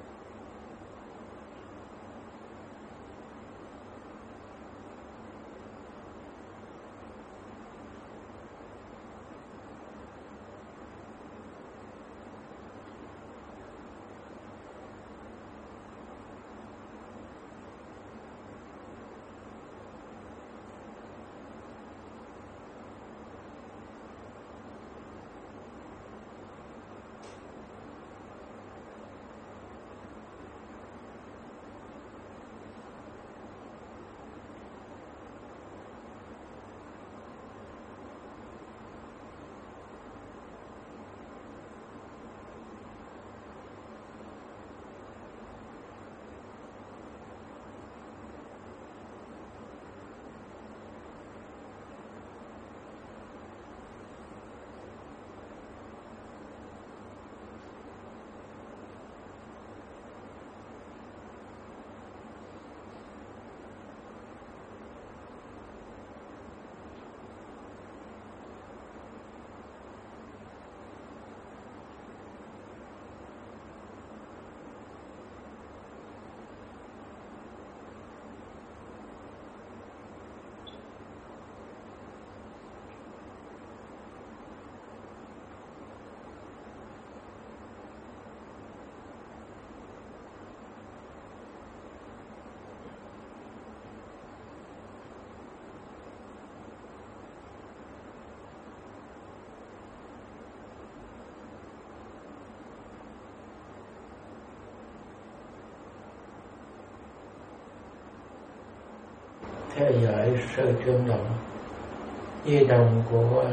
Theo dõi sự chuyển động di động của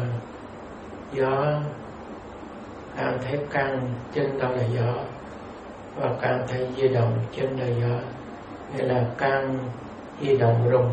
gió, cảm thấy căng trên đó là gió và cảm thấy di động trên là gió, nghĩa là căng di động rung.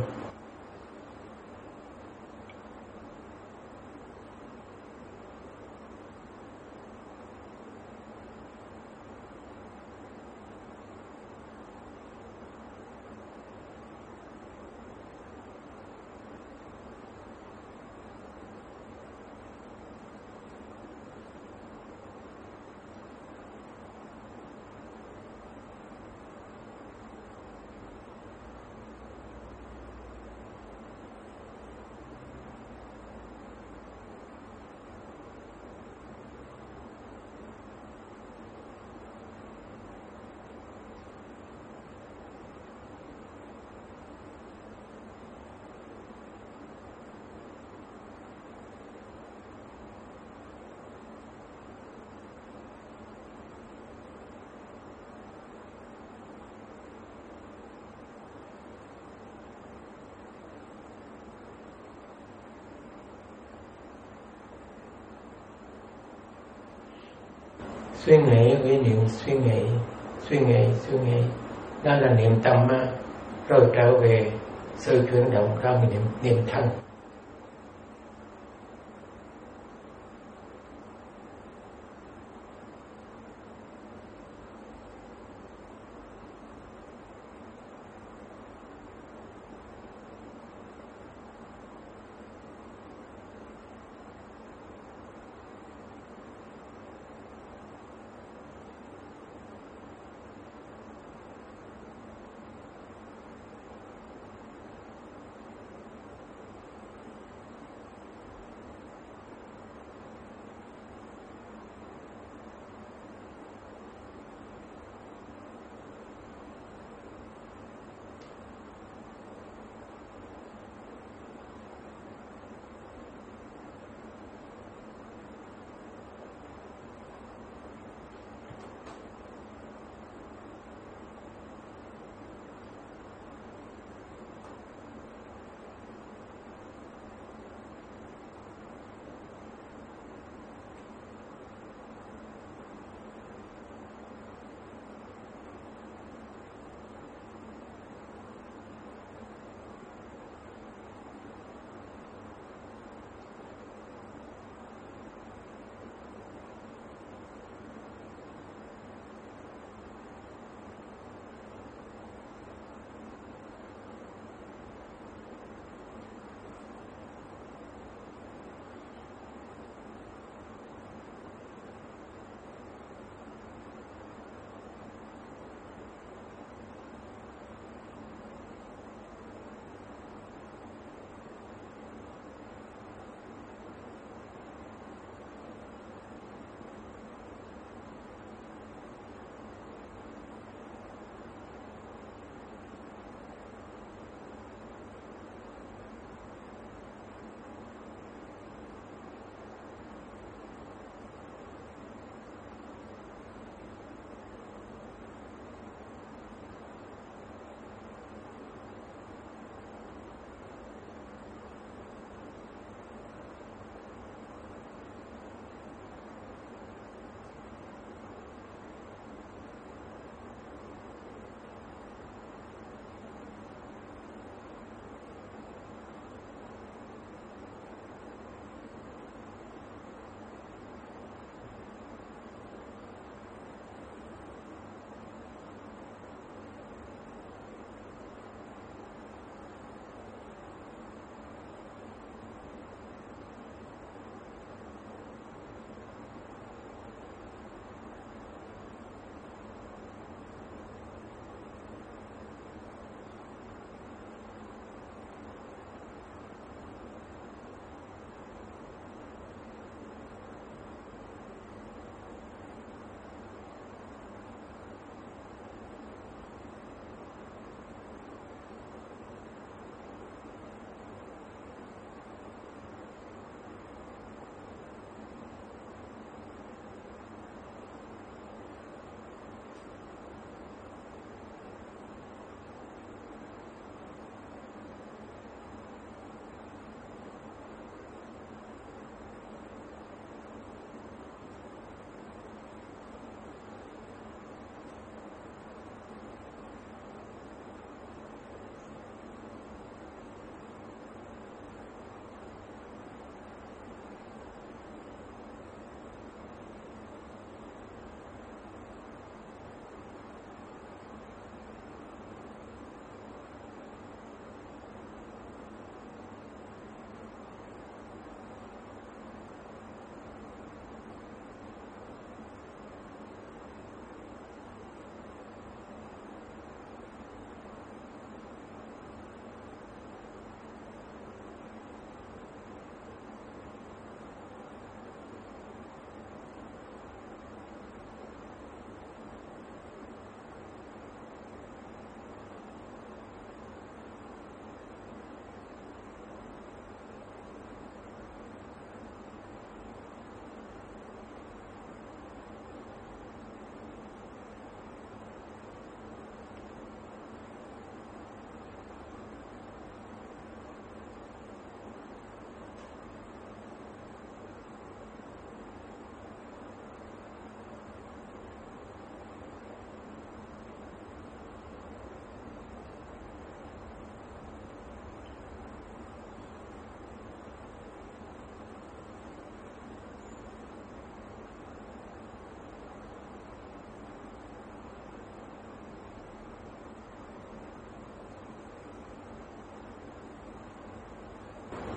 Suy nghĩ với niệm suy nghĩ, suy nghĩ, suy nghĩ, đó là niệm tâm á, rồi trở về sự chuyển động đó là niệm, niệm thân.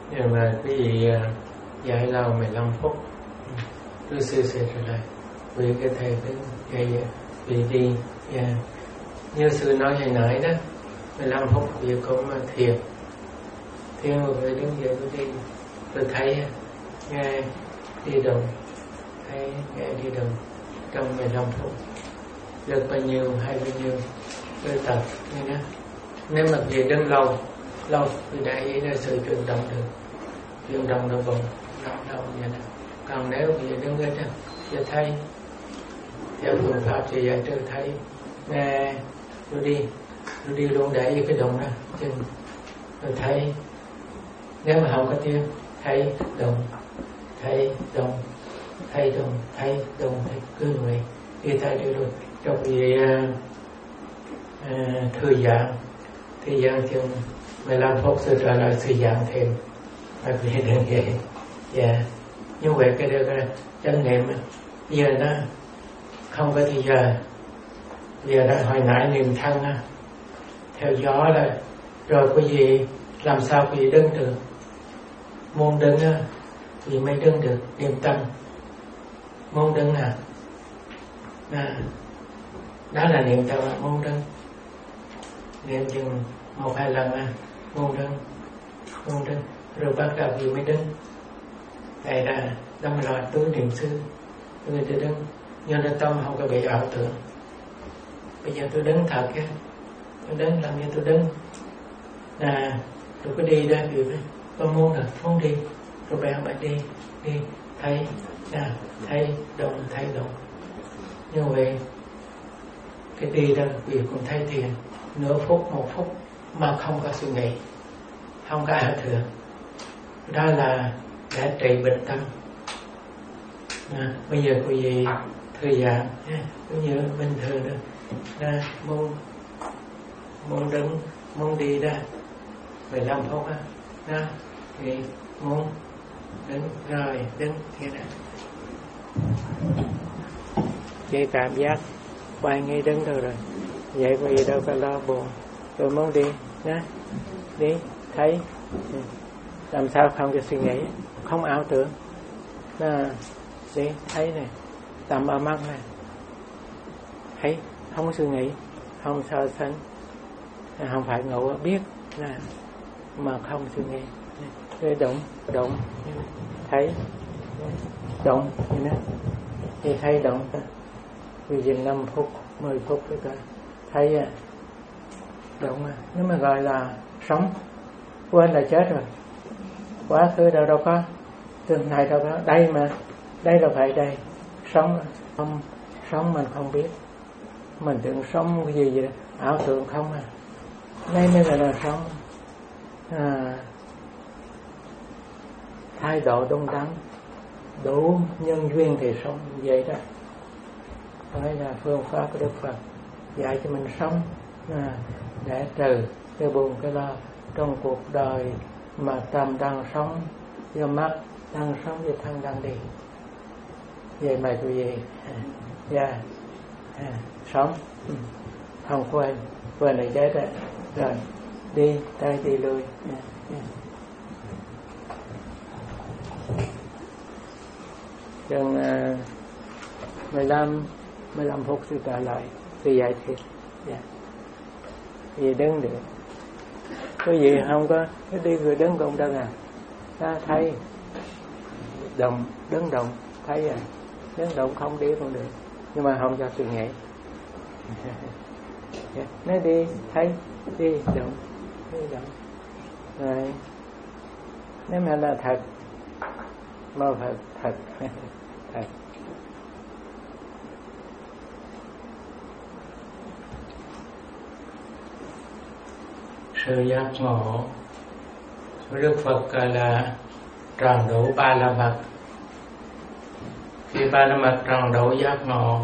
Nhưng mà quý vị giải lao mười lăm phút cứ sư sẽ trở lại vì cái thầy cứ dạy vì đi yeah. Như sư nói hồi nãy đó mười lăm phút vì cũng thiền thiền một người đứng dậy cứ đi tôi thấy nghe đi đồng thấy nghe đi đồng trong mười lăm phút được bao nhiêu hay bao nhiêu tôi tập như đó. Nếu mà gì đứng lâu lâu thì đại ý là sự chuyển động được chuyển động được bụng lâu lâu vậy đó. Còn nếu gì đứng lên đóจะthấy theo phương pháp thì dạy tôi thấy nghe tôi đi tôi đi luôn để với cái đồng đó chân tôi thấy nếu mà không có tiếng thấy đồng thấy đồng thấy đồng thấy đồng thấy cứ người đi thay đi luôn trong vì uh, uh, thư giãn thư giãn chừng mười lăm phút rồi trở lại thư giãn thêm phải vì đừng vậy dạ như vậy cái được chân niệm giờ nó không có thì giờ giờ đã hồi nãy niệm thân á theo gió là rồi có gì làm sao có gì đứng được muốn đứng á thì mới đứng được niệm tâm muốn đứng à à đó là niệm tâm muốn đứng niệm chừng một hai lần à muốn đứng muốn đứng rồi bắt đầu thì mới đứng đây là đâm ra tôi niệm xứ tôi tôi đứng nhưng là tâm không có bị ảo tưởng. Bây giờ tôi đứng thật á, tôi đứng làm như tôi đứng à tôi có đi ra kiểu đấy tôi muốn là muốn đi rồi bạn bạn đi đi thấy à thấy động thấy động như vậy cái đi ra vì cũng thấy thiền nửa phút một phút mà không có suy nghĩ không có ảo tưởng đó là đã trị bệnh tâm. À, bây giờ quý vị thư giãn cũng như bình thường đó à, muốn muốn đứng muốn đi ra mười lăm phút á đó thì muốn đứng rồi đứng thế này chỉ cảm giác quay ngay đứng thôi rồi vậy quý vị đâu có lo buồn tôi muốn đi đó đi thấy làm sao không có suy nghĩ không ảo tưởng đó đi thấy này tầm ở mắt này thấy không có suy nghĩ không so sánh không phải ngủ biết là mà không suy nghĩ rồi động động thấy động như thế thì thấy động vì dừng năm phút mười phút rồi coi thấy động à. Nếu mà gọi là sống quên là chết rồi quá khứ đâu đâu có tương lai đâu có đây mà đây là phải đây sống không sống mình không biết mình tưởng sống cái gì vậy ảo tưởng không à đây mới là là sống à, thái độ đúng đắn đủ nhân duyên thì sống vậy đó đây là phương pháp của Đức Phật dạy cho mình sống à, để trừ cái buồn cái lo trong cuộc đời mà tâm đang sống do mắt đang sống do thân đang đi vậy mà quý vị dạ yeah. à, sống không quên quên là chết rồi rồi đi tới đi lui yeah. Yeah. chừng uh, mười lăm mười lăm phút thì trở lại thì giải thích dạ yeah. Vì đứng được cái gì không có cái đi người đứng cũng đơn à ta thấy động đứng động thấy à đứng động không đi cũng được nhưng mà không cho suy nghĩ nếu đi thấy đi động đi động rồi nếu mà là thật mơ thật thật thật sự giác ngộ của Đức Phật gọi là tròn đủ ba la mật. Khi ba la mật tròn đủ giác ngộ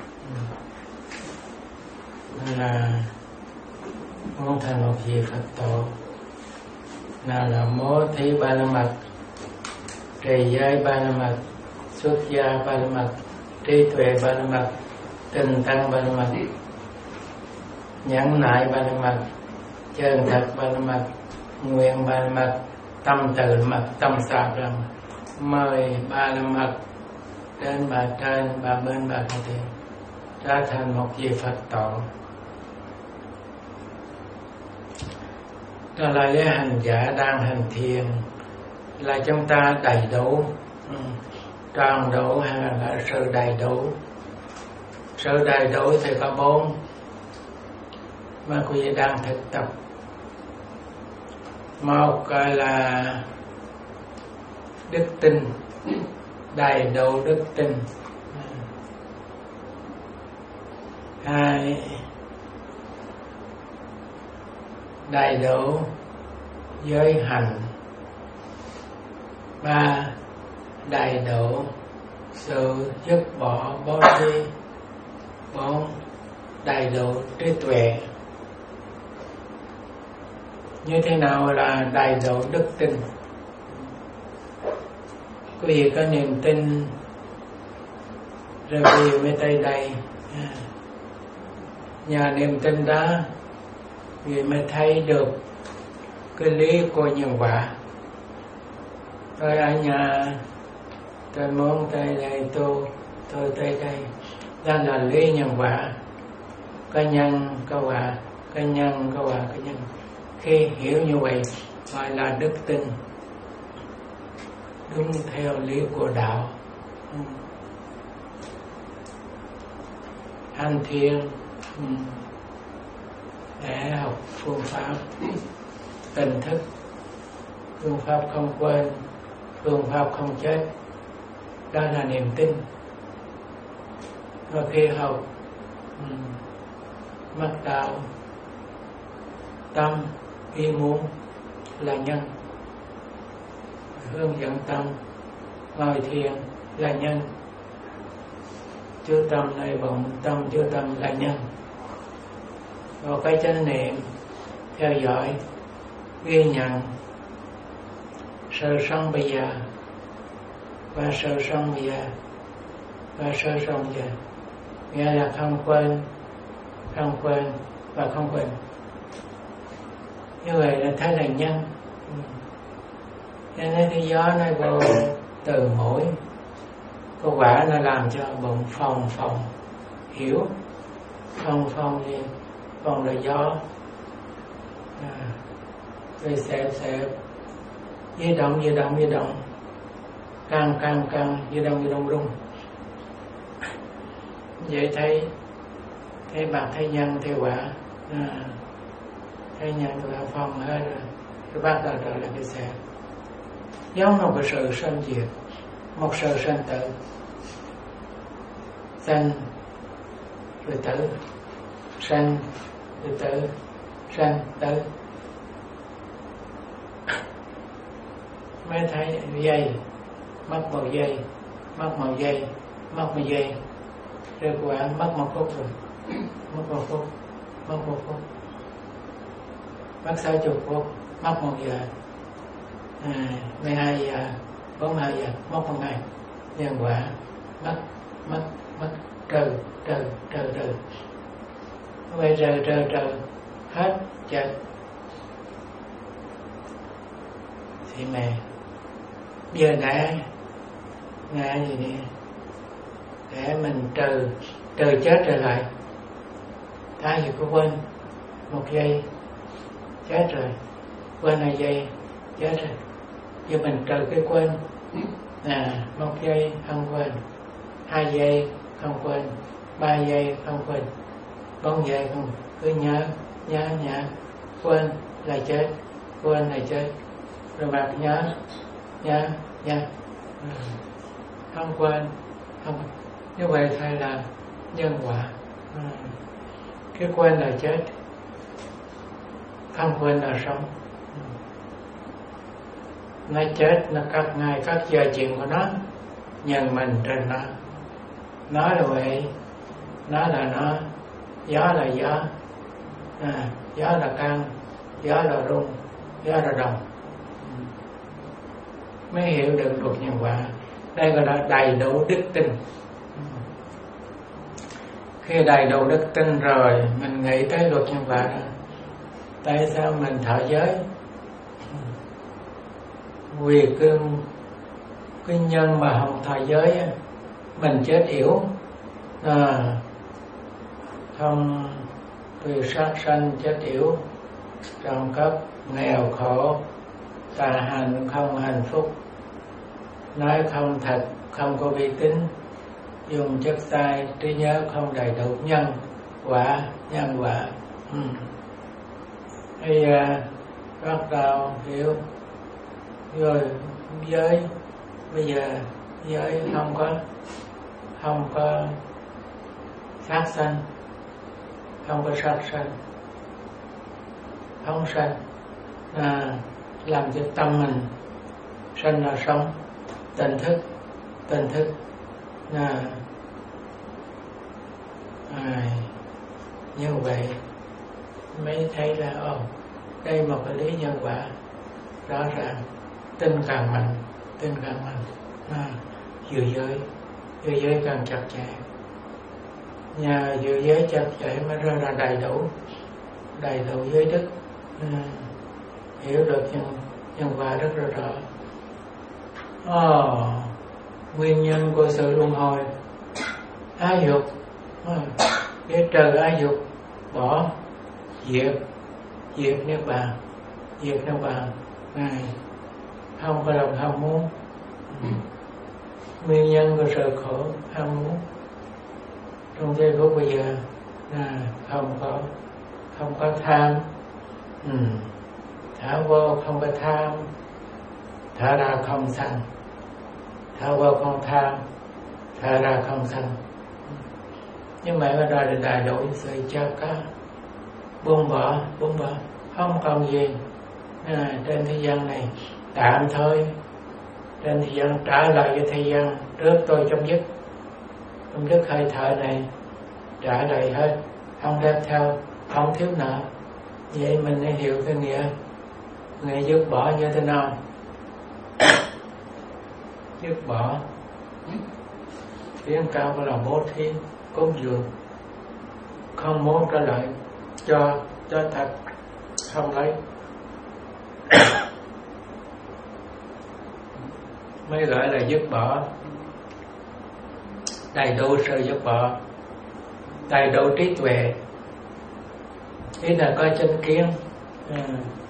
là muốn thành một vị Phật tổ, nào là bố thí ba la mật, trì giới ba la mật, xuất gia ba la mật, trí tuệ ba la mật, tinh tấn ba la mật, nhẫn nại ba la mật, chân thật ba la mật, nguyện ba la mật, tâm từ mặt, tâm sạp là mời ba la mật đến bà trên, bà bên bà kia trở thành một vị Phật tổ. Đó là với hành giả đang hành thiền là chúng ta đầy đủ, tròn đủ hay là sự đầy đủ. Sự đầy đủ thì có bốn mà quý vị đang thực tập. Một gọi là đức tin, đầy đủ đức tin. Hai, đầy đủ giới hành. Ba, đầy đủ sự dứt bỏ bố thí. Bốn, đầy đủ trí tuệ. Như thế nào là đầy đủ đức tin? Quý vị có niềm tin rồi quý vị mới tới đây. Nhờ niềm tin đó quý vị mới thấy được cái lý của nhân quả. Tôi ở nhà, tôi muốn tới đây tu, tôi tới đây. Đó là lý nhân quả. Có nhân, có quả, có nhân, có quả, có nhân. Khi hiểu như vậy gọi là đức tin, đúng theo lý của đạo. Hành thiền để học phương pháp tỉnh thức, phương pháp không quên, phương pháp không chết. Đó là niềm tin. Và khi học mắc đạo, tâm ý muốn là nhân, hướng dẫn tâm ngồi thiền là nhân, chú tâm nơi bụng, tâm chú tâm là nhân. Và cái chánh niệm theo dõi, ghi nhận sự sống bây giờ và sự sống bây giờ và sự sống bây giờ, nghĩa là không quên, không quên và không quên. Như vậy là thấy là nhân. Cho nên cái gió nó vô từ mũi, cái quả nó làm cho bụng phồng phồng, hiểu phồng phồng gì, phồng là gió, à, rồi xẹp xẹp, di động di động di động, căng căng căng, di động di động rung. Vậy thấy thấy bạc, thấy nhân, thấy quả, à, thấy nhân rồi phong hết rồi, rồi bắt đầu trở lại cái xe. Giống một cái sự sanh diệt, một sự sanh tử, sanh rồi tử, sanh rồi tử, sanh tử. Mới thấy giây, mất một giây, mất một giây, mất một giây, rồi quả mất một phút rồi, mất một phút, mất một phút, mất sáu chục phút, mất một giờ, à, mười hai giờ, bốn mươi hai giờ, mất một ngày. Nhân quả mất, mất, mất, trừ, trừ, trừ, trừ. Vậy trừ, trừ, trừ, hết, chết. Thì mẹ giờ ngã, ngã gì nè, để mình trừ, trừ chết trở lại. Thay vì có quên một giây, chết rồi, quên hai giây, chết rồi. Giờ mình trừ cái quên, à, một giây không quên, hai giây không quên, ba giây không quên, bốn giây không, cứ nhớ, nhớ, nhớ, quên là chết, quên là chết, rồi bạn nhớ, nhớ, nhớ, ừ. Không quên, không, như vậy thay là nhân quả. Ừ. Cái quên là chết, không quên là sống. Ừ. Nó chết, nó cắt ngay các giờ chuyện của nó, nhân mình trên nó. Nó là vậy, nó là nó, gió là gió, à, gió là căng, gió là rung, gió là đồng. Ừ. Mới hiểu được luật nhân quả. Đây gọi là đầy đủ đức tin. Ừ. Khi đầy đủ đức tin rồi, mình nghĩ tới luật nhân quả đó. Tại sao mình thọ giới? vì cái cái nhân mà hồng thọ giới á, mình chết yểu à, không vì sát sanh chết yểu, trộm cắp, nghèo khổ, tà hành, không hạnh phúc, nói không thật, không có uy tín, dùng chất sai, trí nhớ không đầy đủ, nhân quả, nhân quả. Ừ. Bây giờ bắt đầu hiểu rồi giới, bây giờ giới không có không có sát sanh, không có sát sanh, phóng sanh, à, làm cho tâm mình sanh là sống, tỉnh thức, tỉnh thức, à, à, như vậy mới thấy là ồ, đây một cái lý nhân quả rõ ràng, tinh càng mạnh, tinh càng mạnh, à, giữ giới, giữ giới càng chặt chẽ, nhờ giữ giới chặt chẽ mới ra là đầy đủ, đầy đủ giới đức, à, hiểu được nhân nhân quả rất là rõ. Ồ, nguyên nhân của sự luân hồi, ái dục, để trừ ái dục, bỏ, diệt, diệt niết bàn, diệt niết bàn, này không có lòng ham muốn. Ừ. Nguyên nhân của sự khổ, ham muốn. Trong giây phút bây giờ là không có không có tham, ừ. Thả vô không có tham, thả ra không sanh, thả vô không tham, thả ra không sanh. Nhưng mà ở đây là đại đổi sự cho cá, buông bỏ, buông bỏ, không còn gì à, trên thế gian này tạm thôi, trên thế gian trả lại cho thế gian trước tôi chấm dứt, chấm dứt hơi thở này, trả lại hết, không đem theo, không thiếu nợ. Vậy mình nên hiểu cái nghĩa nghĩa dứt bỏ như thế nào. Dứt bỏ tiếng cao của lòng bố thí, cúng dường, không muốn trả lại, cho cho thật, không lấy. Mới gọi là dứt bỏ, đầy đủ sự dứt bỏ, đầy đủ trí tuệ, ý là có chánh kiến. À.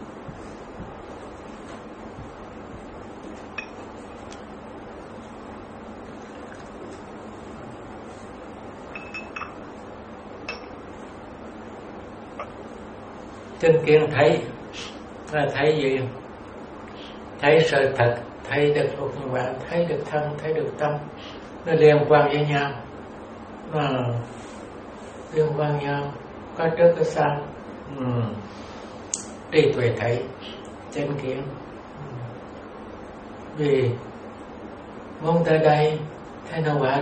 Chánh kiến thấy là thấy gì? Thấy sự thật, thấy được luật nhân quả, thấy được thân, thấy được tâm, nó liên quan với nhau, à, liên quan nhau, có trước có sau. Ừ. Trí tuệ thấy, chánh kiến. Vì muốn tới đây thấy nó quả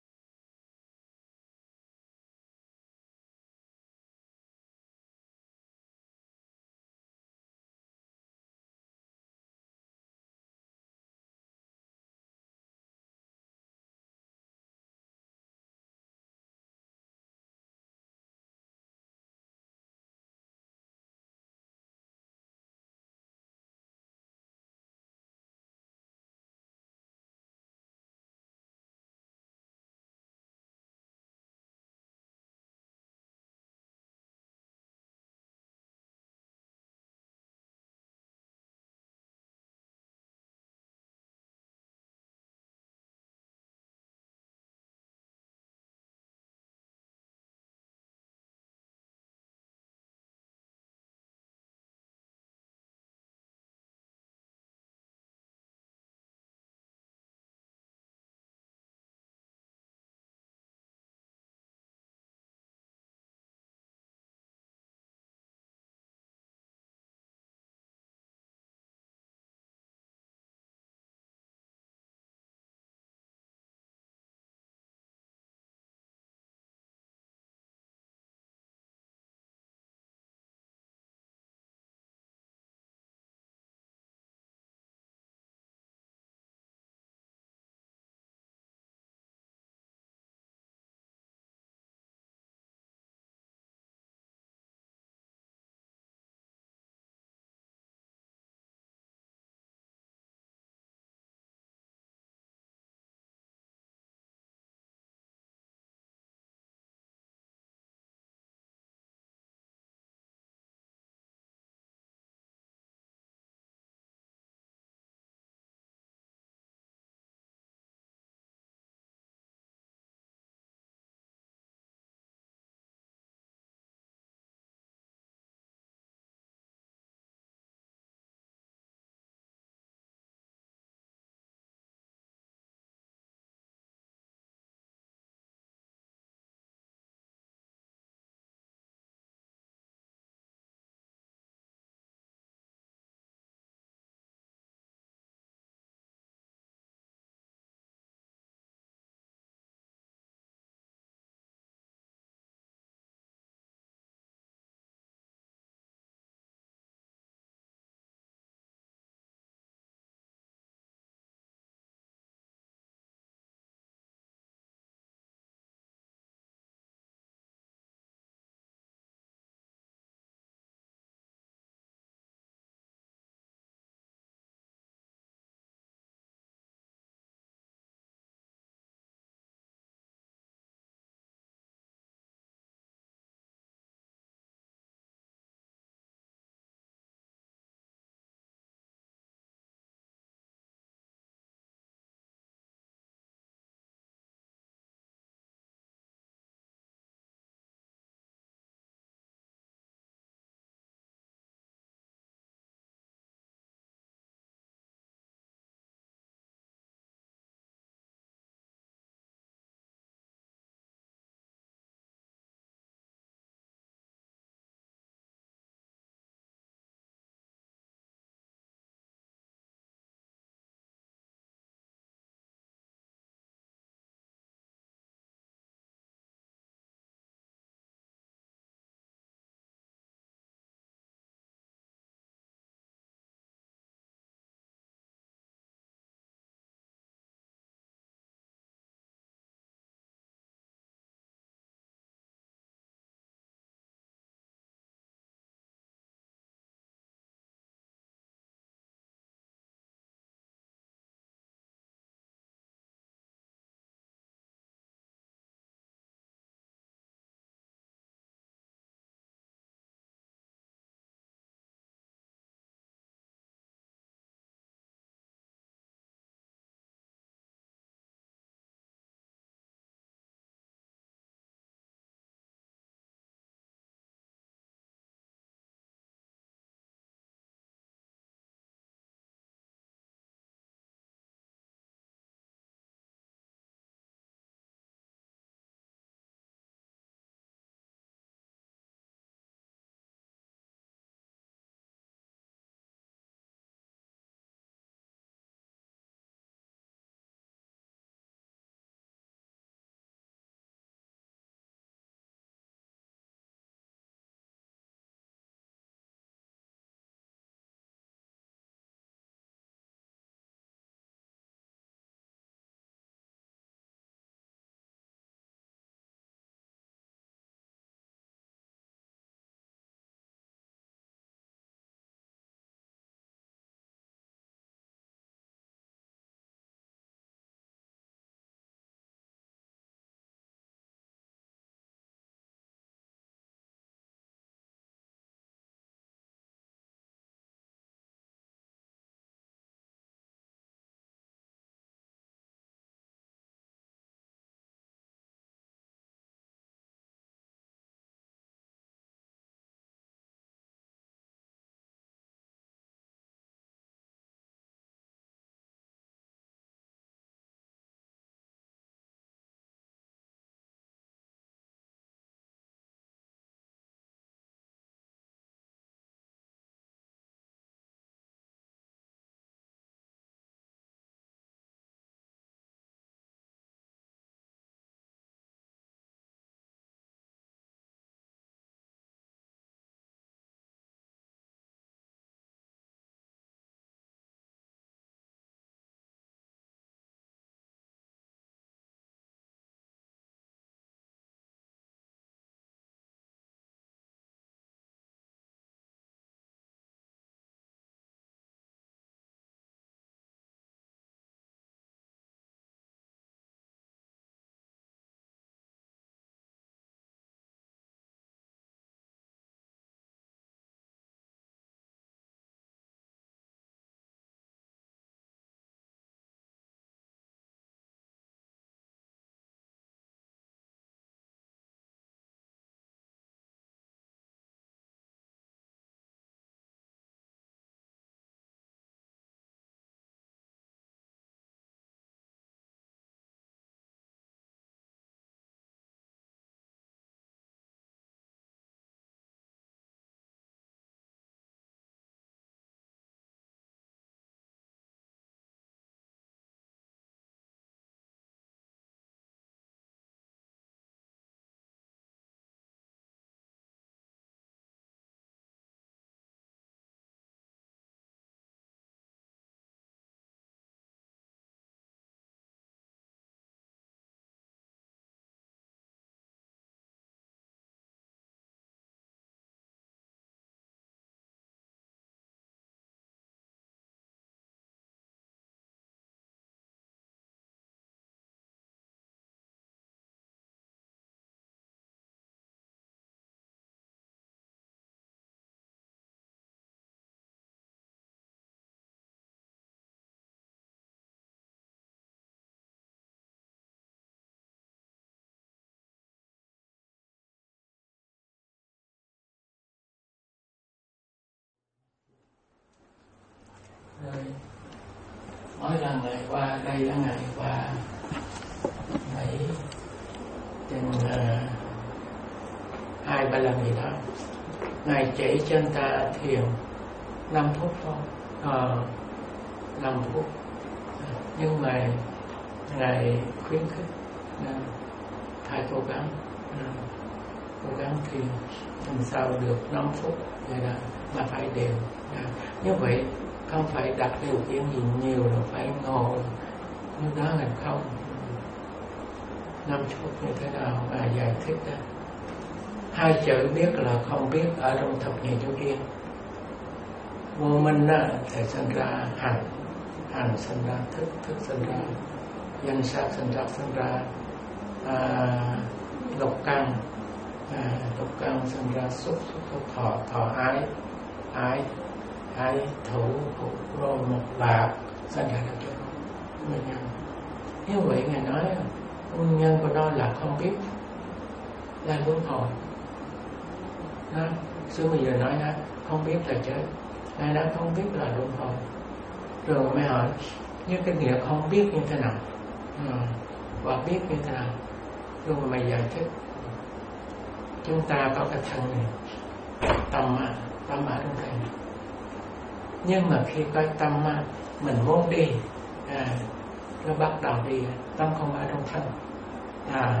mỗi lần ngày qua đây là ngày qua mấy chừng uh, hai ba lần gì đó, ngài chỉ cho anh ta thiền năm phút thôi, à, năm phút, nhưng mà ngài khuyến khích uh, phải cố gắng, uh, cố gắng thiền làm sao được năm phút vậy đó, mà phải đều. Uh, như vậy không phải đặt điều kiện gì nhiều rồi phải ngồi như đó là không. Năm phút như thế nào mà giải thích đó. Hai chữ biết là không biết ở trong thập nhị châu thiên. Vô minh á, thì sinh ra hành, hành sinh ra thức, thức sinh ra danh sắc, sinh ra sinh ra à, lục căn, à, lục căn sinh ra xúc, xúc có thọ, thọ ái, ái, ái thủ, thủ rồi một bạc sinh ra được cho nguyên nhân. Như vậy ngài nói nguyên nhân của nó là không biết, là luân hồi. Đó, sư bây giờ nói đó, không biết là chết. Ngài đã không biết là luân hồi. Rồi mới hỏi, như cái nghĩa không biết như thế nào, à, và biết như thế nào. Rồi mày giải thích. Chúng ta có cái thân này, tâm á, tâm ở trong thân. Nhưng mà khi có tâm á, mình muốn đi, à, nó bắt đầu đi, tâm không ở trong thân. À,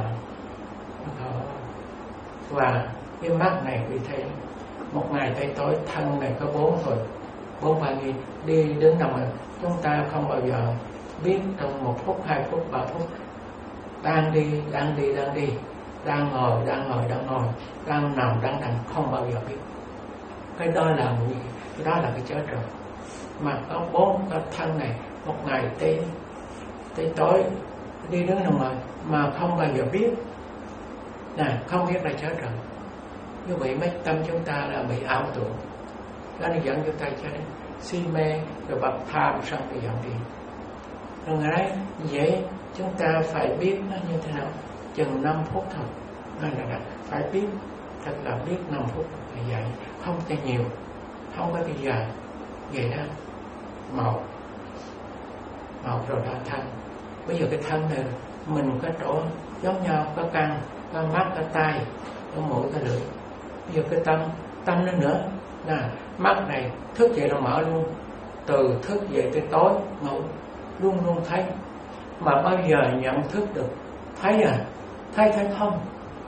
và cái mắt này vì thế một ngày tới tối thân này có bốn thôi, bốn bao nhiêu đi đứng nằm, chúng ta không bao giờ biết trong một phút, hai phút, ba phút đang đi, đang đi, đang đi, đang ngồi, đang ngồi, đang ngồi, đang nằm, đang nằm, không bao giờ biết. Cái đó là gì? Cái đó là cái chết rồi. Mà có bốn cái thân này một ngày tới tới tối đi đứng nằm ngồi mà không bao giờ biết, nè, không biết là chết rồi. Như vậy mấy tâm chúng ta là bị ảo tưởng, đó nó dẫn chúng ta cho đến si mê, rồi bậc tham sân bị dẫn đi. Rồi ngày đấy vậy chúng ta phải biết nó như thế nào, chừng năm phút thôi, nên là, là phải biết, thật là biết năm phút là vậy, không cho nhiều, không có cái dài vậy đó. Một một rồi đó thân. Bây giờ cái thân này mình có chỗ giống nhau, có căn, có mắt, có tai, có mũi, có lưỡi. Bây giờ cái tâm, tâm nó nữa, nè, mắt này thức dậy là mở luôn, từ thức dậy tới tối ngủ luôn luôn thấy, mà bao giờ nhận thức được thấy à, thấy thấy không,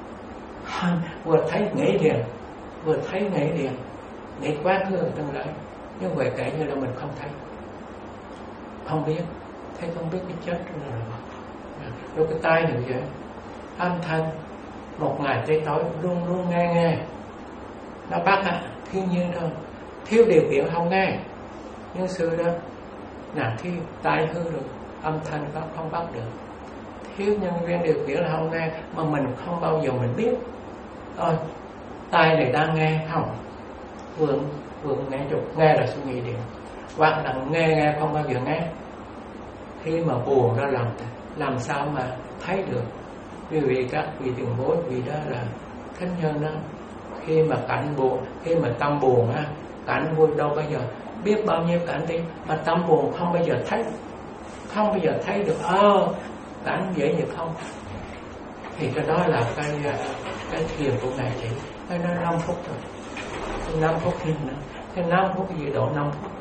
vừa thấy nghĩ liền, vừa thấy nghĩ liền, nghĩ quá khứ tương lai. Như vậy kể như là mình không thấy, không biết, thấy không biết cái chết trong này rồi. Rồi cái tai này vậy, âm thanh một ngày tới tối luôn luôn nghe nghe, nó bắt á, thiên nhiên thôi, thiếu điều kiện không nghe. Như xưa đó là thiếu tai hư rồi, âm thanh nó không bắt được, thiếu nhân viên điều kiện là không nghe, mà mình không bao giờ mình biết. Ôi, tai này đang nghe không, vượng vượng nghe chụp, nghe là suy nghĩ điện, hoặc là nghe nghe không bao giờ nghe. Khi mà buồn ra làm làm sao mà thấy được? Vì vì các vị tiền bối, vì đó là thánh nhân đó, khi mà cảnh buồn, khi mà tâm buồn á, cảnh vui đâu bây giờ biết bao nhiêu cảnh đi, mà tâm buồn không bao giờ thấy, không bao giờ thấy được. Ơ, cảnh dễ như không. Thì cái đó là cái cái thiền của ngài chỉ, cái nó năm phút thôi, năm phút thêm nữa, cái năm phút cái gì độ năm phút.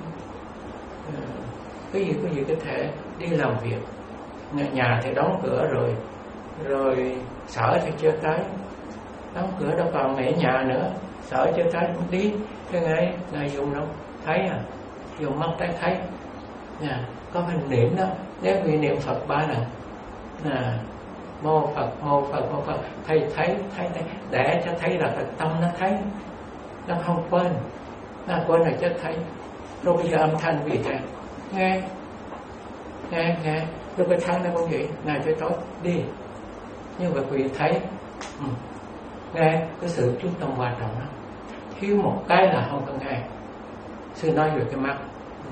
Cái gì cái gì có thể đi làm việc, nhà thì đóng cửa rồi, rồi sở thì chưa tới, đóng cửa đâu còn nghỉ nhà nữa, sở chưa tới đi, cái ngày ngày dùng đâu thấy à, dùng mắt thấy thấy, nè, có hình niệm đó, nếu vì niệm Phật ba lần, nè, mô Phật mô Phật mô Phật, thầy thấy thấy thấy, để cho thấy là cái tâm nó thấy, nó không quên, nó quên là chết thấy. Rồi bây giờ âm thanh vì thế nghe nghe nghe, rồi cái thân nó cũng vậy, ngày tới tối đi. Nhưng mà quý vị thấy, ừ, nghe cái sự chú tâm quan trọng đó, thiếu một cái là không có nghe. Sư nói về cái mắt, ừ,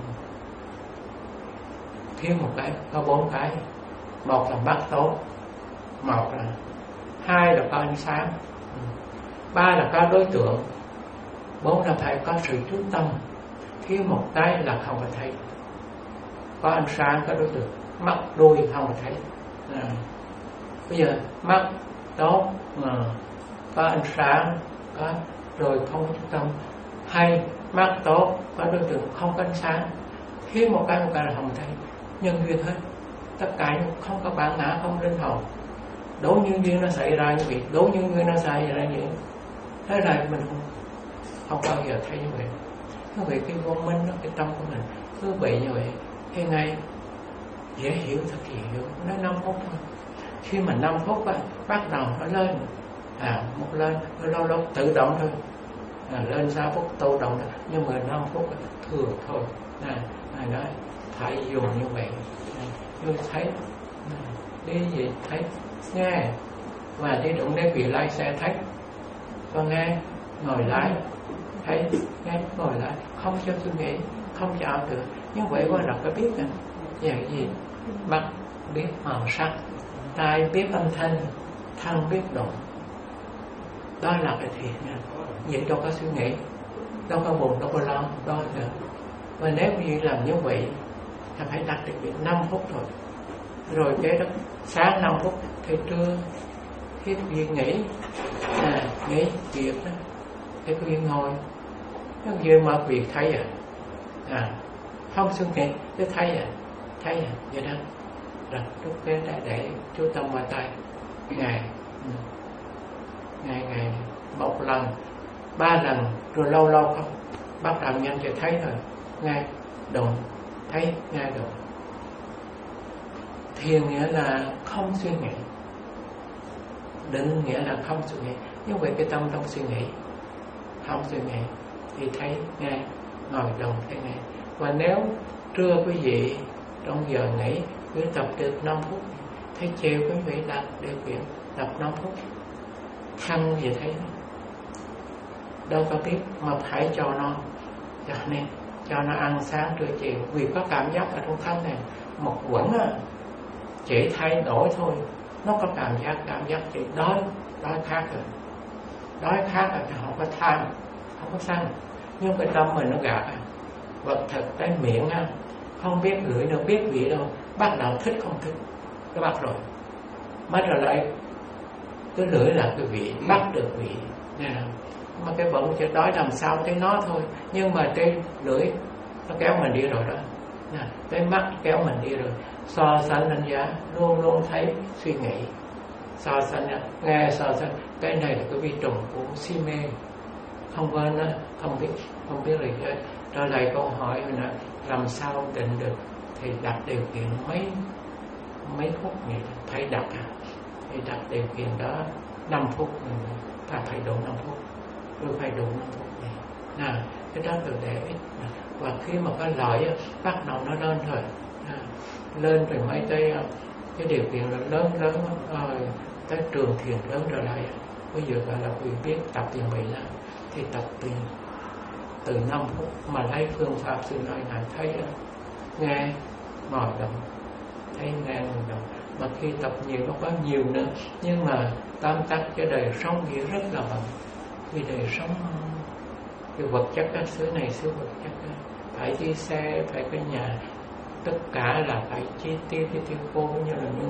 thiếu một cái, có bốn cái. Một là mắt tốt, một là, hai là có ánh sáng, ừ, ba là có đối tượng, bốn là phải có sự chú tâm. Thiếu một cái là không có thấy. có ánh sáng có đối tượng, mắt đuôi không thấy. À. Bây giờ mắt tốt mà có ánh sáng có rồi không có trung tâm, hay mắt tốt có đối tượng không có ánh sáng, khi một cái một cái là không thấy, nhân duyên hết. Tất cả không có bản ngã, không linh hồn, đố nhân duyên nó xảy ra như vậy, đố nhân duyên nó xảy ra như vậy. Thế này mình không, không bao giờ thấy như vậy. Như vậy cái vô minh nó, cái tâm của mình cứ bị như vậy. Thế ngay dễ hiểu, thật dễ hiểu, nó năm phút thôi. Khi mà năm phút á, bắt đầu nó lên, à một lên, nó lâu lâu tự động thôi, à, lên sáu phút tự động thôi. Nhưng mà năm phút thường thôi. À, à, nói phải dùng như vậy. Như thấy, đi gì thấy, nghe, và đi đụng đến vị lái xe thấy, con nghe, ngồi lái, thấy, nghe, ngồi lái, không cho suy nghĩ, không cho ảo tưởng. Như vậy qua đọc có biết nè, dạng gì, mắt biết màu sắc, tai biết âm thanh, thân biết độ. Đó là cái thiện nha. Vậy đâu có suy nghĩ, đâu có buồn, đâu có lo, đó là. Và nếu như làm như vậy, ta phải đặt được việc năm phút thôi. Rồi cái đó sáng năm phút thì trưa khi việc nghỉ, à, nghỉ việc đó, thì cái việc ngồi, nó vừa mở việc thấy à, à không suy nghĩ, cứ thấy à, thấy à, vậy đó. Rồi lúc cái đã để chú tâm vào tay, ngày, ngày ngày một lần, ba lần, rồi lâu lâu không, bắt đầu nhanh thì thấy rồi, ngay đụng, thấy ngay đụng. Thiền nghĩa là không suy nghĩ, định nghĩa là không suy nghĩ. Như vậy cái tâm không suy nghĩ, không suy nghĩ thì thấy ngay, ngồi đồng thấy ngay. Và nếu trưa quý vị trong giờ nghỉ cứ tập được năm phút, thấy chiều quý vị đặt điều kiện tập năm phút, thân gì thấy đâu có biết, mà phải cho nó, cho nên cho nó ăn sáng trưa chiều, vì có cảm giác ở trong thân này một quẩn á, chỉ thay đổi thôi, nó có cảm giác, cảm giác chỉ đói, đói khát rồi, đói khát rồi không có tham, không có sân. Nhưng cái tâm mình nó gạt à, vật thực cái miệng á, không biết ngửi đâu, biết vị đâu, bắt đầu thích không thích, cái bắt rồi, mất rồi lại cái lưỡi là cái vị, bắt được vị, nè. Mà cái bụng chỉ đói làm sao thấy nó thôi, nhưng mà cái lưỡi nó kéo mình đi rồi đó, nè. Cái mắt kéo mình đi rồi, so sánh đánh giá, luôn luôn thấy suy nghĩ, so sánh nghe, so sánh. Cái này là cái vi trùng của si mê, không quên đó, không biết, không biết là chơi. Trở lại câu hỏi là làm sao định được, thì đặt điều kiện mấy mấy phút vậy, phải đặt à, thì đặt điều kiện đó năm phút, ta phải đủ năm phút, rồi phải đủ năm phút này, nè, cái đó được để ít. Và khi mà có lợi bắt đầu nó lên rồi, à, lên rồi mấy cái cái điều kiện là lớn lớn rồi, cái trường thiền lớn trở lại. Bây giờ gọi là quý biết tập thiền vậy là thì tập từ từ năm phút mà lấy phương pháp sư nói là thấy nghe ngồi động, thấy nghe ngồi động. Mà khi tập nhiều nó có nhiều nữa, nhưng mà tam tắc cái đời sống nghĩa rất là bận, vì đời sống cái vật chất các xứ này xứ vật chất đó, phải đi xe, phải cái nhà, tất cả là phải chi tiêu, chi tiêu vô bao nhiêu là nhiêu,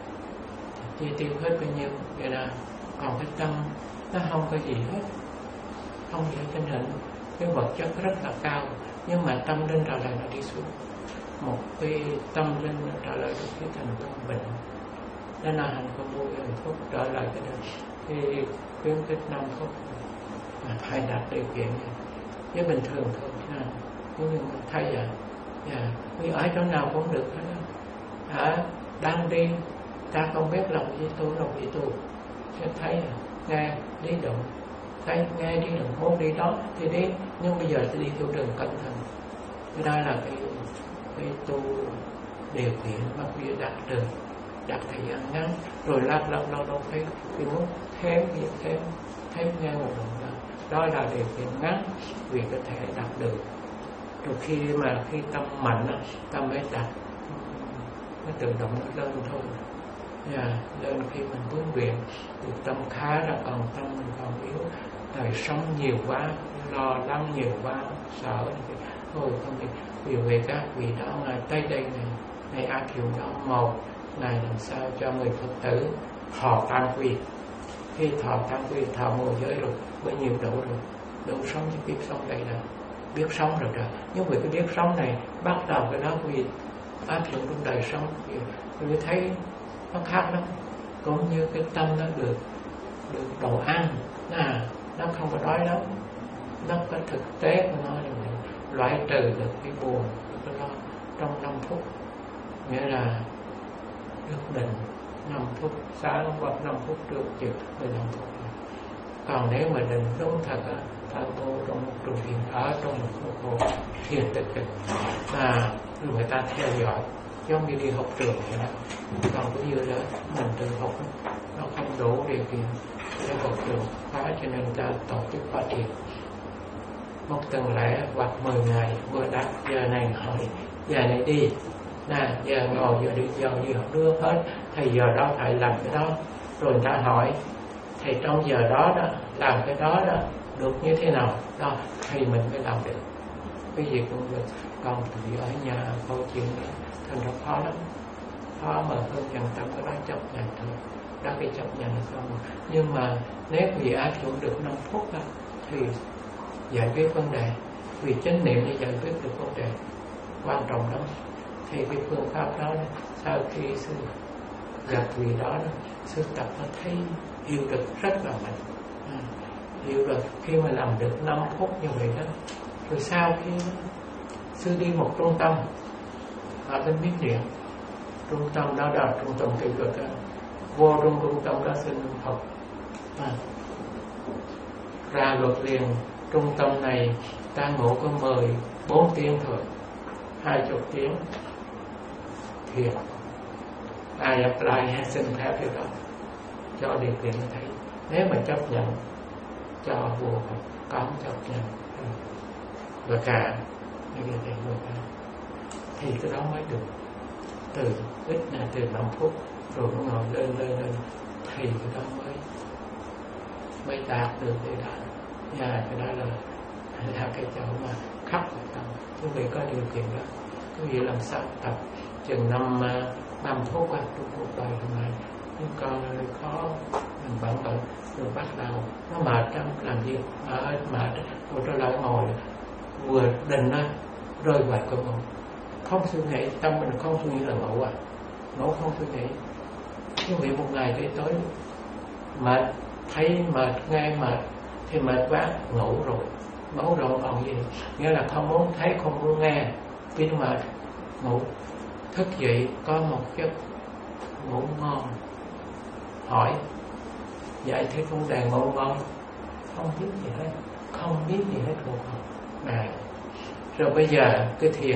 chi tiêu hết bao nhiêu. Vậy là còn cái tâm nó không có gì hết, không gì hết. Trên hình cái vật chất rất là cao, nhưng mà tâm linh trở lại nó đi xuống. Một cái tâm linh trở lại được cái thành công bệnh, nên là hành công vô hạnh phúc trở lại cái đó. Thì khuyến khích năm phút mà phải đạt điều kiện với bình thường thôi ha. Nhưng mà thấy vậy, dạ, vì ở chỗ nào cũng được hết đó. Hả? Đang đi, ta không biết lòng gì tu, lòng gì tu, sẽ thấy à, nghe đi động, thấy nghe đi động, muốn đi đó thì đi, nhưng bây giờ sẽ đi theo đường cẩn thận. Cái đó là cái cái tu điều kiện mà bây đặt được, đặt thời gian ngắn, rồi lâu lâu lâu lâu thấy thì muốn thêm gì thêm, thêm nghe một động đó. Đó là điều kiện ngắn vì có thể đạt được. Rồi khi mà khi tâm mạnh, tâm mới đạt, nó tự động nó lên thôi. Yeah, lên khi mình hướng nguyện thì tâm khá là, còn tâm mình còn yếu, đời sống nhiều quá, lo lắng nhiều quá, sợ thôi không biết vì về các vị đó ngài tới đây này ngài áp dụng đó một ngài làm sao cho người Phật tử thọ tam quy. Khi thọ tam quy, thọ ngũ giới rồi với nhiều độ rồi, độ sống chứ biết sống đây là biết sống rồi đó. Nhưng vì cái biết sống này bắt đầu cái đó vì áp dụng trong đời sống thì tôi thấy nó khác lắm. Cũng như cái tâm nó được được đồ ăn, à, nó không có đói lắm, nó có thực tế của nó là loại trừ được cái buồn, cái lo trong năm phút, nghĩa là được định năm phút sáng hoặc năm phút trước chiều mười lăm phút. Còn nếu mà định đúng thật á, ta tu trong một trường thiền ở trong một khu khổ thiền tịch tịch và người ta theo dõi giống như đi học trường vậy đó. Còn cái như đó mình tự học nó không đủ điều kiện để học trường khóa, cho nên ta tổ chức khóa thiền một tuần lễ hoặc mười ngày, bữa đáp giờ này hỏi giờ này đi, nè giờ ngồi giờ đi giờ gì học đưa hết, thầy giờ đó phải làm cái đó, rồi người ta hỏi thầy trong giờ đó đó làm cái đó đó được như thế nào đó thì mình mới làm được. Cái gì cũng được. Còn thì ở nhà câu chuyện đó thành ra khó lắm, khó mà hơn dần tâm cái đó chấp nhận thôi, đó cái chấp nhận là không. Nhưng mà nếu vì áp dụng được năm phút đó, thì giải quyết vấn đề, vì chánh niệm để giải quyết được vấn đề quan trọng lắm. Thì cái phương pháp đó sau khi sư gặp vị đó, đó sư tập nó thấy hiểu được rất là mạnh, à, hiểu được khi mà làm được năm phút như vậy đó. Rồi sau khi sư đi một trung tâm ở bên Miến Điện, trung tâm đó là trung tâm kỹ thuật đó. Vô trong trung tâm đó xin học, à, ra luật liền trung tâm này ta ngủ có mười bốn tiếng thôi, hai chục tiếng thiền. Ai apply xin phép điều đó cho điều kiện nó thấy. Nếu mà chấp nhận cho buộc có không chấp nhận và cả như vậy thì người ta thì cái đó mới được. Từ ít là từ năm phút rồi nó ngồi lên lên lên thì cái đó mới mới đạt được để đạt. Và cái đó là là cái chỗ mà khắc vào tâm. Quý vị có điều kiện đó, quý vị làm sao tập chừng năm năm phút qua trong cuộc đời hôm nay. Nhưng còn khó mình bận bận rồi bắt đầu nó mệt lắm, làm gì ở mệt rồi trở lại ngồi vừa định đó rơi vào cơn ngủ, không suy nghĩ, tâm mình không suy nghĩ là ngủ à, ngủ không suy nghĩ. Quý vị một ngày đi tới mệt, thấy mệt, nghe mệt thì mệt quá ngủ rồi, ngủ rồi còn gì, nghĩa là không muốn thấy, không muốn nghe, biết mệt ngủ. Thức dậy có một giấc ngủ ngon, hỏi giải thích vấn đề ngủ ngon, không biết gì hết, không biết gì hết luôn. À, rồi bây giờ cái thiền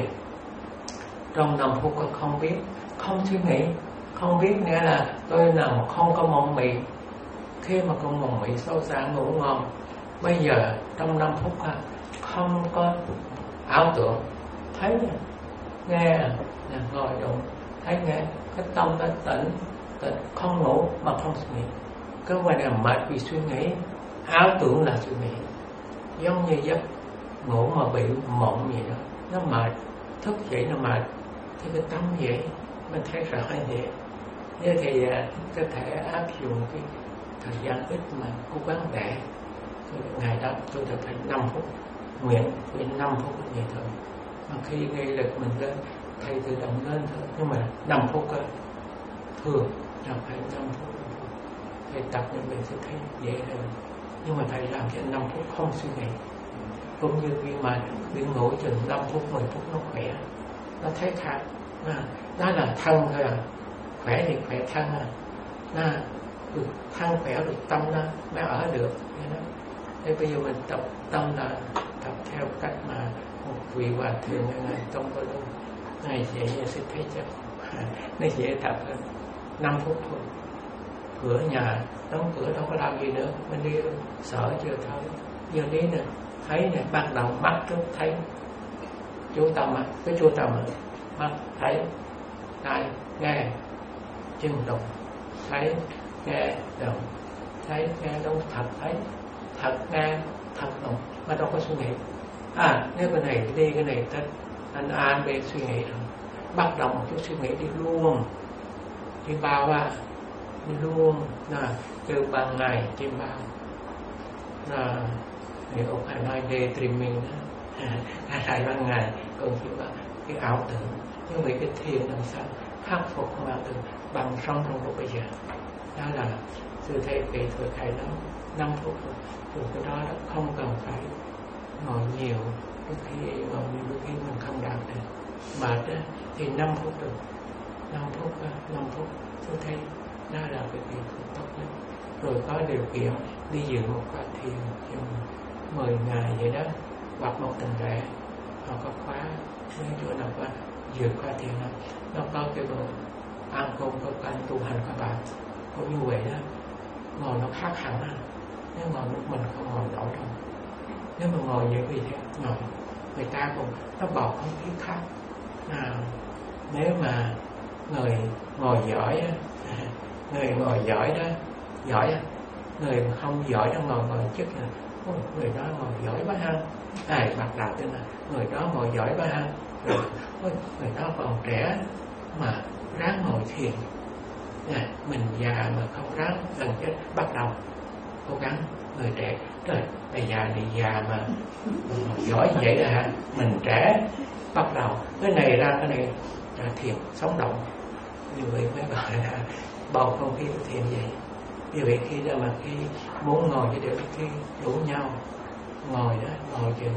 trong năm phút không biết, không suy nghĩ, không biết, nghĩa là tôi nào không có mộng mị. Khi mà con mộng mị sâu xa ngủ ngon, bây giờ trong năm phút không có ảo tưởng, thấy nghe là ngồi đụng, thấy nghe, cái tâm nó tỉnh, tỉnh không ngủ mà không suy nghĩ. Cái vấn đề mệt vì suy nghĩ, ảo tưởng là suy nghĩ, giống như giấc ngủ mà bị mộng gì đó, nó mệt, thức dậy nó mệt, thì cái tâm vậy mình thấy rõ như vậy. Thế thì có thể áp dụng cái thời gian ít mà cố gắng để ngày đó tôi đã phải năm phút, nguyện nguyện năm phút như vậy thôi. Mà khi ngay lực mình lên, thầy tự động lên thôi, nhưng mà năm phút thôi, thường là phải năm phút. Thầy tập như vậy sẽ thấy dễ hơn. Nhưng mà thầy làm cho năm phút không suy nghĩ. Cũng như khi mà đi ngủ chừng năm phút, mười phút nó khỏe, nó thấy khác. À, đó là thân thôi à, khỏe thì khỏe thân à, à được thân khỏe được tâm nó mới ở được. Thế bây giờ mình tập tâm là tập theo cách mà một vị hòa thượng ngài Tông Có Luân ngài dạy sẽ thấy chắc à, nó dễ tập hơn. Năm phút thôi, cửa nhà đóng cửa đâu có làm gì nữa, mình đi sợ chưa thôi, giờ đi nè, thấy nè, bắt đầu mắt trước thấy, chú tâm à, cái chú tâm à, mắt thấy, tai nghe, chân động, thấy nghe động, thấy nghe động, thật thấy, thật nghe, thật động, mà đâu có suy nghĩ. À nếu cái này đi cái này ta anh an về suy nghĩ rồi, bắt đầu một chút suy nghĩ đi luôn, đi bao à, đi luôn là từ ban ngày đi bao là thì ông phải nói về dreaming đó, hay ban ngày còn chỉ là cái ảo tưởng. Nhưng vì cái thiền làm sao khắc phục mà từ bằng sống trong lúc bây giờ, đó là sư thầy kỹ thuật thầy đó năm phút rồi, từ cái đó là không cần phải ngồi nhiều, đôi khi ngồi nhiều đôi khi mình không đạt được mệt đó, thì năm phút được, năm phút năm phút sư thầy đó là cái kỹ thuật tốt nhất. Rồi có điều kiện đi dự một khóa thiền chừng mười ngày vậy đó, hoặc một tuần lễ họ có khóa mấy chỗ nào có dự khóa thiền đó, nó có cái bộ ăn cơm có canh tu hành các bạn cũng như vậy đó, ngồi nó khác hẳn à. Nếu ngồi lúc mình không ngồi nổi đâu, nếu mà ngồi như vậy thế ngồi người ta cũng nó bầu không khí khác à. Nếu mà người ngồi giỏi người ngồi giỏi đó giỏi người không giỏi đó ngồi ngồi chức là người đó ngồi giỏi quá ha, ai bắt đầu tên là người đó ngồi giỏi quá ha, rồi ôi, người đó còn trẻ mà ráng ngồi thiền à, mình già mà không ráng gần chết bắt đầu cố gắng người trẻ trời bây già thì già mà ngồi giỏi như vậy là hả, mình trẻ bắt đầu cái này ra cái này là thiền sống động, như vậy mới gọi là bầu không khí của thiền vậy. Như vậy khi đó mà khi muốn ngồi thì đều khi đủ nhau ngồi đó, ngồi chừng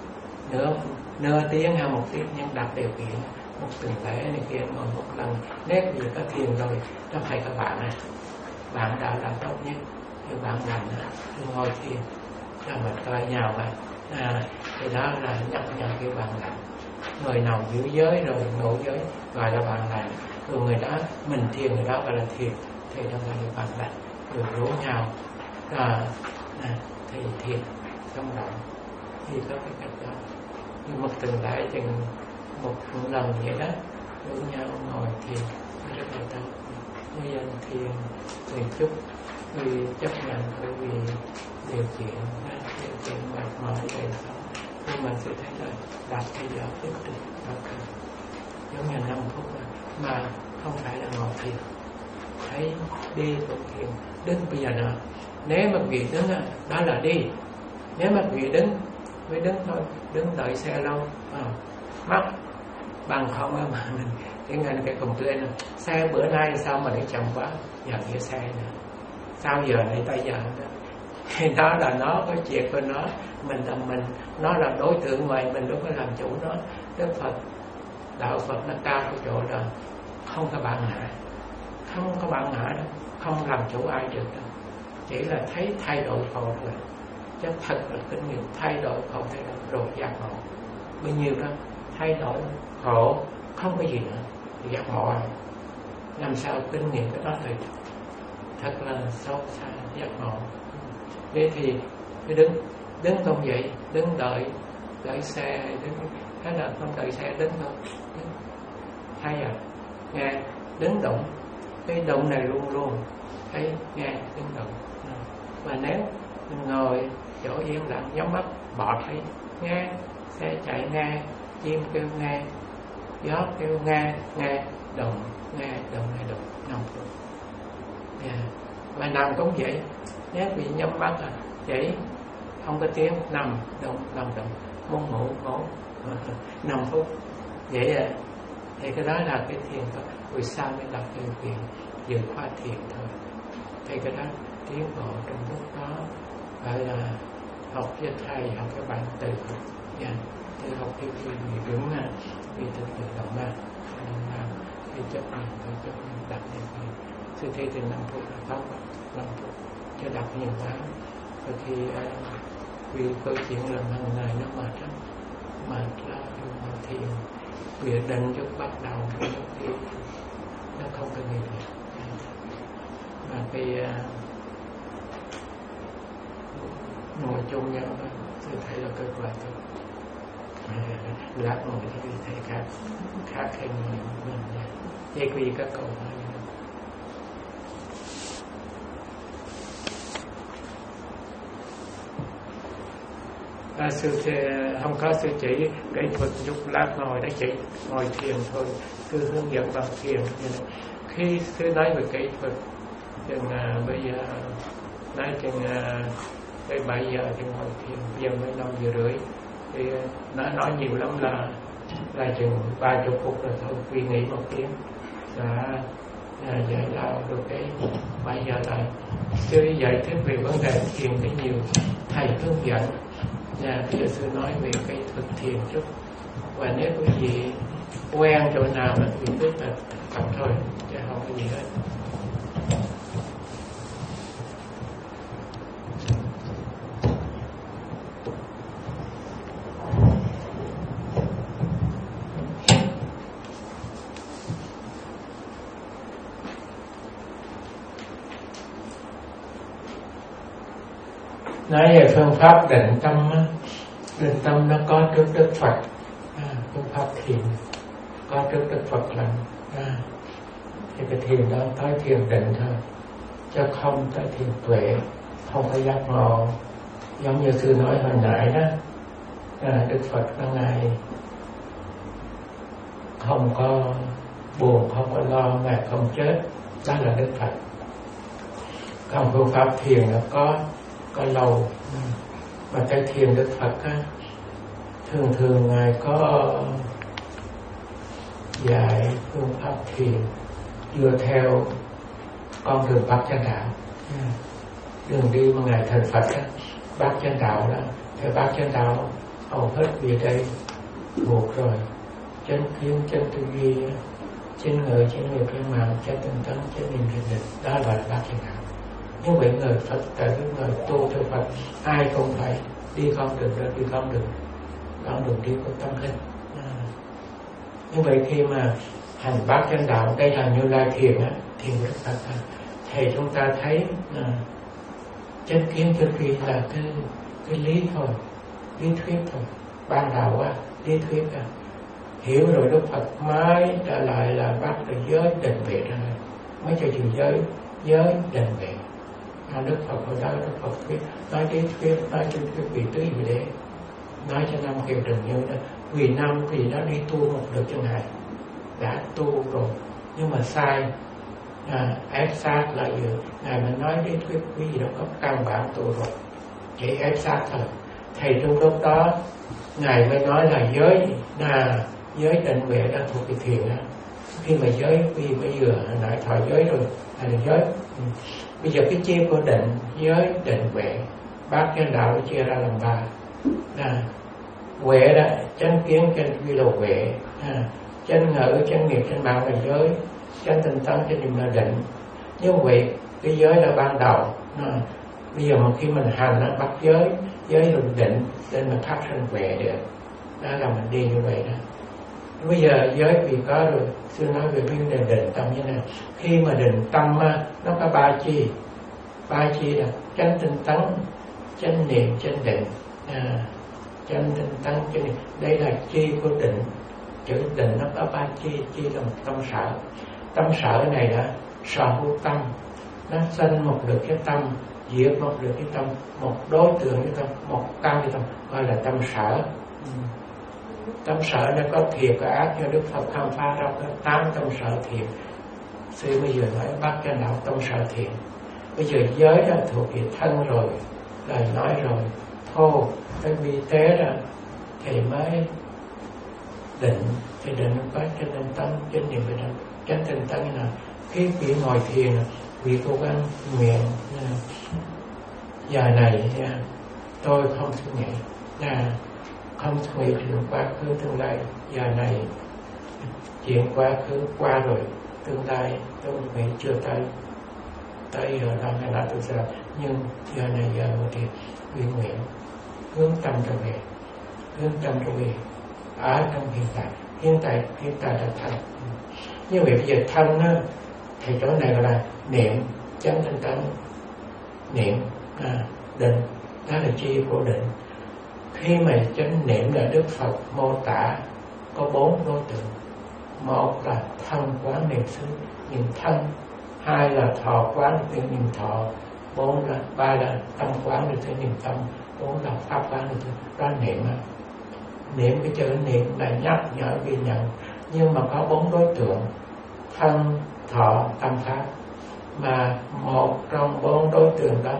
nửa nửa tiếng hay một tiếng, nhưng đặt điều kiện một tuần lễ này kia ngồi một lần. Nếu gì có thiền rồi nó phải các bạn này, bạn đã làm tốt nhất thì bạn làm thì ngồi thiền cho mình coi nhau mà à, thì đó là nhắc nhở cái bạn làm. Người nào giữ giới rồi ngộ giới gọi là bạn làm, rồi người đó mình thiền người đó gọi là thiền, thì đó gọi là bạn làm. Rồi rủ nhau à, à, thì thiền trong động thì có cái cách đó. Nhưng một tuần lễ chừng một lần vậy đó, rủ nhau ngồi thiền rất là tốt. Bây giờ thiền vì chúc vì chấp nhận bởi vì điều kiện điều kiện mệt mỏi đời sống, nhưng mình sẽ thấy là đạt cái giờ tiếp tục đó cần giống như năm phút mà không phải là ngồi thiền, thấy đi cũng thiền, đứng bây giờ nữa. Nếu mà vì đứng đó là đi, nếu mà vì đứng mới đứng thôi, đứng đợi xe lâu à, mất bằng không mà mình cái ngành cái cùng lên xe bữa nay sao mà để chậm quá, giờ kia xe nữa sao giờ này tới giờ đó. Thì đó là nó có chuyện của nó, mình là mình, nó là đối tượng ngoài mình, đâu có làm chủ nó. Đức Phật đạo Phật nó cao cái chỗ là không có bạn ngã, không có bạn ngã đâu, không làm chủ ai được đâu, chỉ là thấy thay đổi khổ thôi, chứ thật là kinh nghiệm thay đổi khổ thay đổi rồi giác ngộ. Bao nhiêu đó thay đổi khổ không có gì nữa thì giác ngộ, làm sao kinh nghiệm cái đó thì thật là sâu xa giác ngộ. Thế thì cái đứng đứng không vậy, đứng đợi đợi xe, đứng thế là không đợi xe đứng thôi, đứng hay à nghe đứng động, cái động này luôn luôn thấy nghe đứng động. Và nếu mình ngồi chỗ yên lặng nhắm mắt bỏ thấy nghe xe chạy nghe, chim kêu nghe, gió kêu nghe, nghe động nghe động này động năm phút. Yeah. Và nằm cũng vậy, nếu bị nhắm mắt à chỉ không có tiếng nằm động nằm động, muốn ngủ ngủ năm phút vậy à. Thì cái đó là cái thiền thôi. Vì sao mới đặt điều kiện dự khóa thiền thôi, thì cái đó tiến bộ trong lúc đó gọi là học với thầy, học các bạn tự học nha, tự học theo khi người đúng mà vì tự tự động mà làm thì chấp nhận thì chấp nhận đặt điều kiện. Sư thế thì năm phút là tốt, năm phút cho đặt nhiều quá. Đôi khi uh, vì câu chuyện làm hàng ngày nó mệt lắm, mệt lắm thì quyết định chút bắt đầu thì nó không có gì được. Mà khi uh, ngồi chung nhau đó, tôi thấy là kết quả tốt. Lát ngồi thì thấy khác khác hay nhiều mình vậy vì các câu hỏi. À, sư không có sư chỉ kỹ thuật giúp lát ngồi đó chỉ ngồi thiền thôi, cứ hướng dẫn bằng thiền. Khi sư nói về kỹ thuật chừng à, bây giờ nói chừng à, tới bảy giờ thì ngồi thiền, bây giờ mới năm giờ rưỡi thì nó nói nhiều lắm là là chừng ba chục phút rồi thôi, quy nghỉ một tiếng đã à, giải lao được cái bảy giờ lại. Sư giải thích về vấn đề thiền cái nhiều, thầy hướng dẫn. Nhà bây giờ sư nói về cái thực thiền chút, và nếu quý vị quen chỗ nào thì biết là học thôi, chứ không có gì hết. Nói về phương pháp định tâm á, định tâm nó có trước Đức Phật, à, phương pháp thiền có trước Đức Phật là à, thì cái thiền đó tới thiền định thôi, chứ không tới thiền tuệ, không có giác ngộ. Giống như sư nói hồi nãy đó, à, Đức Phật đó ngài không có buồn, không có lo, ngài không chết, đó là Đức Phật. Còn phương pháp thiền nó có có lâu, mà cái thiền Đức Phật á, thường thường ngài có dạy phương pháp thiền dựa theo con đường Bát Chánh Đạo. Đường đi mà ngài thành Phật á, Bát Chánh Đạo đó, theo Bát Chánh Đạo hầu hết về đây buộc rồi, chánh kiến, chánh tư duy, chánh ngữ, chánh nghiệp, chánh mạng, chánh tinh tấn, chánh niệm, chánh định, đó là Bát Chánh Đạo. Nhưng vậy người Phật tại cái người tu theo Phật ai cũng phải đi con đường đó, đi con đường con đường đi của tâm linh. À. Như vậy khi mà hành Bát Chánh Đạo, đây là Như Lai thiền á, thiền của Đức Phật á, thì chúng ta thấy à, chánh kiến chánh duy là cái cái lý thôi, lý thuyết thôi, ban đầu á, lý thuyết á, hiểu rồi Đức Phật mới trở lại là bắt được giới định huệ ra, mới cho chữ giới giới định huệ. À, Đức Phật hồi đó Đức Phật thuyết nói lý thuyết, nói lý thuyết vì tứ vì đế, nói cho năm kiều Trần Như đó, vì năm thì nó đi tu một được chân hại, đã tu rồi nhưng mà sai, à, ép sát lại vừa ngài mới nói lý thuyết quý gì đó có căn bản tu rồi, chỉ ép sát thôi. Thầy trong lúc đó ngài mới nói là giới là giới định huệ đã thuộc cái thiền đó. Khi mà giới vì bây giờ hồi nãy thọ giới rồi là giới. Ừ. Bây giờ cái chia của định, giới, định, huệ, Bát Chánh Đạo nó chia ra làm ba. À, huệ đó, chánh kiến, chánh duy là huệ, à, chánh ngữ, chánh nghiệp, chánh mạng là giới, chánh tinh tấn, chánh niệm là định. Nhưng huệ, cái giới là ban đầu. À, bây giờ mà khi mình hành nó bắt giới, giới là định, nên mình phát sinh huệ được. Đó là mình đi như vậy đó. Bây giờ giới vì có rồi, sư nói về vấn đề định tâm như này. Khi mà định tâm nó có ba chi, ba chi là chánh tinh tấn, chánh niệm, chánh định. À, chánh tinh tấn, chánh niệm, đây là chi của định. Chữ định nó có ba chi, chi là một tâm sở. Tâm sở này là sở hữu tâm, nó sinh một được cái tâm, diệt một được cái tâm, một đối tượng cái tâm, một căn cái tâm, gọi là tâm sở. Ừ. Tâm sở nó có thiệt có ác, cho Đức Phật khám phá ra có tám tâm sở thiệt. Sư bây giờ nói Bát Chánh Đạo tâm sở thiệt. Bây giờ giới đã thuộc về thân rồi, lời nói rồi, thô, cái vi tế ra thì mới định. Thì định nó có chánh tinh tấn, chánh niệm, chánh tinh tấn như nào. Khi vị ngồi thiền, vị cố gắng nguyện giờ này tôi không suy nghĩ là không suy nghĩ chuyện quá khứ tương lai. Giờ này chuyện quá khứ qua rồi, tương lai tôi nghĩ chưa tới, tới giờ năm hay là tôi sao, nhưng giờ này giờ một thì nguyện nguyện hướng tâm trở về, hướng tâm trở về ở trong hiện tại. Hiện tại hiện tại là thanh. Như vậy bây giờ thanh á, thì chỗ này gọi là niệm, chánh tinh tấn, niệm, à, định, đó là chi của định. Khi mà chánh niệm là Đức Phật mô tả có bốn đối tượng. Một là thân quán niệm xứ, niệm thân. Hai là thọ quán niệm niệm thọ. Bốn là ba là tâm quán niệm xứ niệm tâm. muốn đọc pháp quán thì đó niệm. Niệm cái chữ niệm là nhắc nhở ghi nhận, nhưng mà có bốn đối tượng: thân, thọ, tâm, pháp. Mà một trong bốn đối tượng đó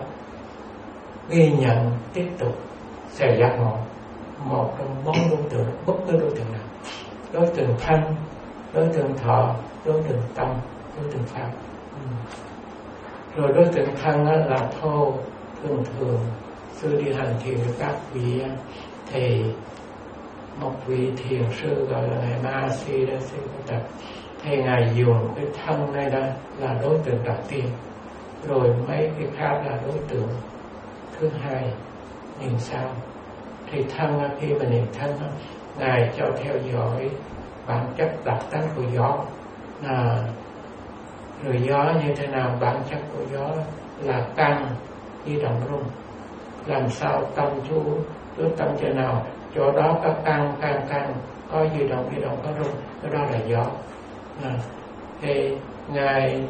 ghi nhận tiếp tục sẽ giác ngộ. Một trong bốn đối tượng, bất cứ đối tượng nào: đối tượng thân, đối tượng thọ, đối tượng tâm, đối tượng pháp. ừ. Rồi đối tượng thân là thô, thường thường sư đi hành thiền với các vị thì một vị thiền sư gọi là ngài Ma Si Đa Sư Tập, thì ngài dùng cái thân này đó là đối tượng đầu tiên, rồi mấy cái khác là đối tượng thứ hai. Nhìn sao thì thân, khi mà niệm thân ngài cho theo dõi bản chất đặc tánh của gió. À, rồi gió như thế nào? Bản chất của gió là căn di động rung. Làm sao tâm chú chú tâm chỗ nào, chỗ đó có căn căn căn, có di động di động, có rung, cái đó là gió. À, thì ngài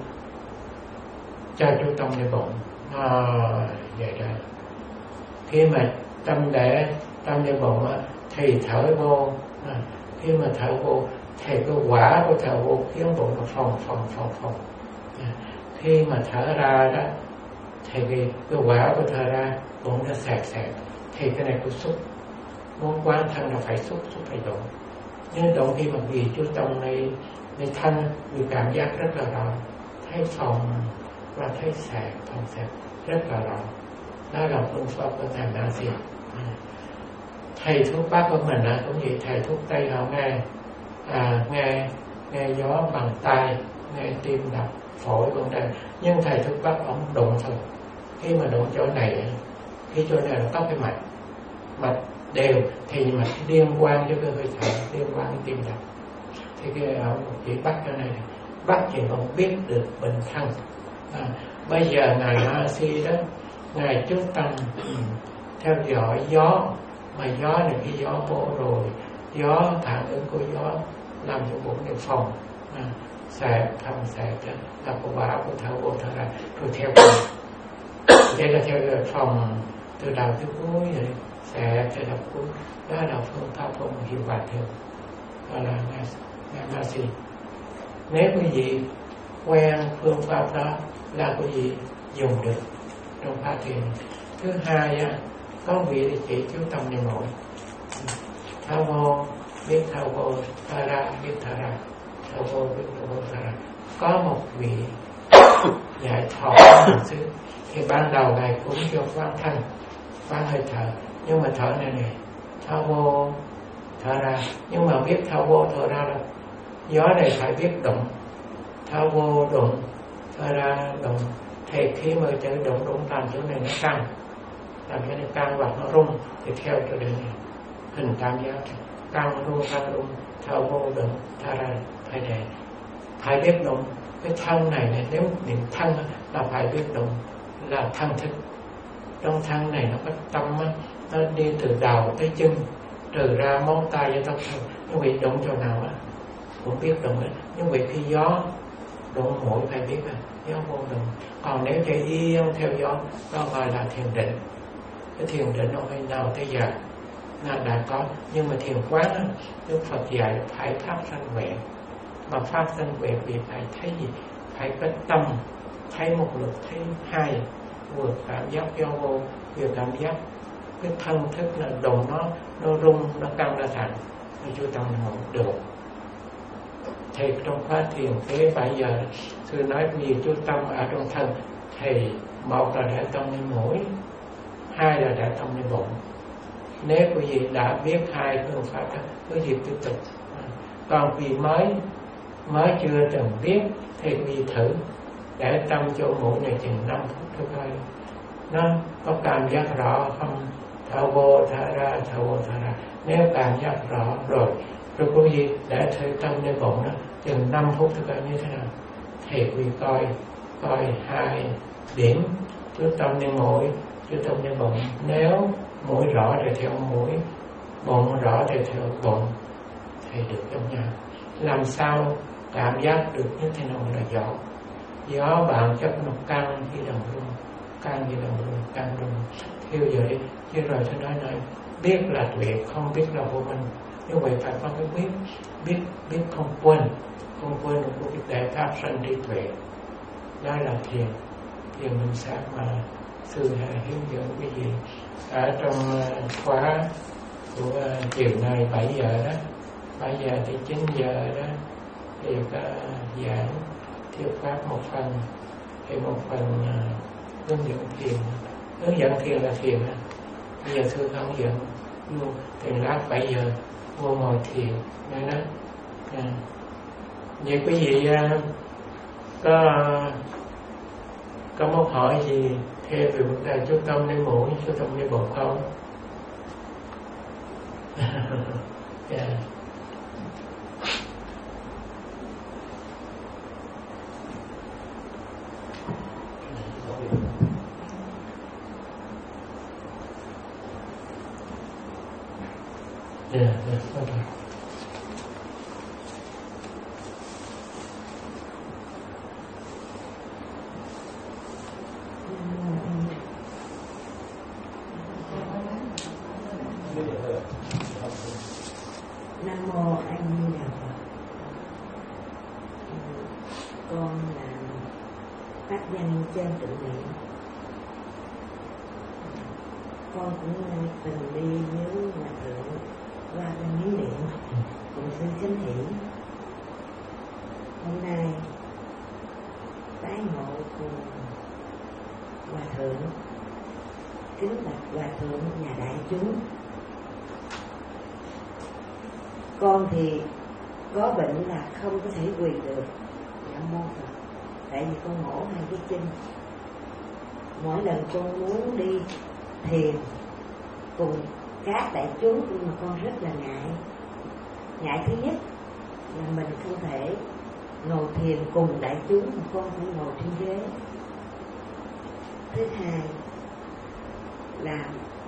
cho chú tâmในbụng. À, vậy đó. Khi mà tâm để tâmในbụng thì thở vô. À, khi mà thở vô thì cái quả của thở vô khiến bụng nó phồng phồng phồng phồng. À, khi mà thở ra đó thì cái, cái quả của thở ra bụng nó sạc sạc, thì cái này của xúc. Muốn quán thân là phải xúc, xúc phải động. Nhưng động khi mà vì chú tâm nàyในthân, vì cảm giác rất là rõ, thấy phòng và thấy sạc, phòng sạc rất là rõ. Đó là phương pháp của thầy Na Si. Thầy thuốc Bắc của mình là cũng vậy. Thầy thuốc Tây họ nghe à, nghe nghe gió bằng tai, nghe tim đập, phổi cũng đây. Nhưng thầy thuốc Bắc ông đụng thôi. Khi mà đụng chỗ này, cái chỗ này là có cái mạch mạch đều, thì mạch liên quan với cái hơi thở, liên quan với tim đập. Thì cái ông chỉ bắt cái này, bắt thì không biết được bệnh thân. À, bây giờ ngài Ma Si đó, ngài chú tâm theo dõi gió, mà gió này cái gió vô rồi, gió phản ứng của gió làm cho bụng này phòng, à, sạc không sạc đó là của quả của thở vô thở ra, rồi theo đây là theo phòng từ đầu tới cuối rồi sạc từ đầu cuối. Đó là phương pháp không hiệu quả thường, đó là ngài Ma Si. Nếu quý vị quen phương pháp đó là quý vị dùng được trong pháp thiền. Thứ hai á, có vị thì chỉ chú tâm niệm mỗi. Thở vô biết thở vô, thở ra biết thở ra, thở vô biết thở vô, thở ra. Có một vị dạy thọ hành xứ, thì ban đầu ngài cũng cho quán thân, quán hơi thở, nhưng mà thở này này, thở vô thở ra, nhưng mà biết thở vô thở ra đâu. Gió này phải biết động, thở vô động, thở ra động. Thì khi mà chữ động động làm chỗ này nó căng, làm cho nó căng và nó rung, thì theo cho đến hình tam giác căng rung căng rung, thở vô động, thở ra phải để phải biết động. Cái thân này này, nếu niệm thân là phải biết động, là thân thức. Trong thân này nó có tâm á, nó đi từ đầu tới chân, trừ ra móng tay với tóc thân. Nhưng vì động chỗ nào á cũng biết động hết. Nhưng vì khi gió động mũi phải biết à, gió vô động. Còn nếu chạy yên theo gió, đó gọi là thiền định. Cái thiền định nó hay nào tới giờ là đã có. Nhưng mà thiền quán á, Đức Phật dạy phải pháp sanh huệ. Mà pháp sanh huệ vì phải thấy gì? Phải có tâm, thấy một lực, thấy hai, vừa cảm giác gió vô, vừa cảm giác cái thân thức là động nó, nó rung, nó căng ra thẳng, nó chú tâm một được. Thì trong khóa thiền kế bây giờ sư nói gì chú tâm ở trong thân, thì một là để tâm lên mũi, hai là để tâm lên bụng. Nếu quý vị đã biết hai phương pháp đó, quý vị tiếp tục. Còn vì mới mới chưa từng biết thì quý vị thử để tâm chỗ mũi này chừng năm phút thôi coi nó có cảm giác rõ không. Thở vô thở ra, thở vô thở ra. Nếu cảm giác rõ rồi, rồi quý vị để thử tâm lên bụng đó chừng năm phút thôi coi như thế nào. Thì quý vị coi coi hai điểm, chú tâm lên mũi, chú tâm lên bụng. Nếu mũi rõ thì theo mũi, bụng rõ thì theo bụng, thì được giống nhau. Làm sao cảm giác được như thế nào là gió. Gió bản chất nó căng khi đồng rung, căng khi đồng rung, căng rung. Kêu vậy, chứ rồi tôi nói này, biết là tuệ, không biết là vô minh. Như vậy phải có cái biết, biết, biết không quên, không quên được cái để phát sanh trí tuệ. Đó là thiền. Thiền mình sẽ mà sư Hà hướng dẫn cái gì. Ở trong khóa của chiều nay bảy giờ đó, bảy giờ tới chín giờ đó, thì có giảng thuyết pháp một phần, thì một phần uh, hướng dẫn thiền. Hướng dẫn thiền là thiền á. Bây giờ sư hướng dẫn luôn, thì lát bảy giờ vô ngồi thiền nên đó. À. Vậy quý vị uh, có có muốn hỏi gì theo về vấn đề chú tâm đi mũi, chú tâm đi bụng không? Yeah. Yeah, yeah, okay. Nam mô A Di Đà Phật. Con là pháp danh Chân Tự Niệm. Con cũng từng đi với hòa thượng qua bên Miến Điện cùng sư Chánh Hiển. Hôm nay tái ngộ cùng hòa thượng, kính bạch hòa thượng nhà đại chúng. Con thì có bệnh là không có thể quỳ được. Nam mô Phật. Tại vì con mổ hai cái chân. Mỗi lần con muốn đi thiền cùng các đại chúng, nhưng mà con rất là ngại. Ngại thứ nhất là mình không thể ngồi thiền cùng đại chúng, mà con phải ngồi trên ghế. Thứ hai là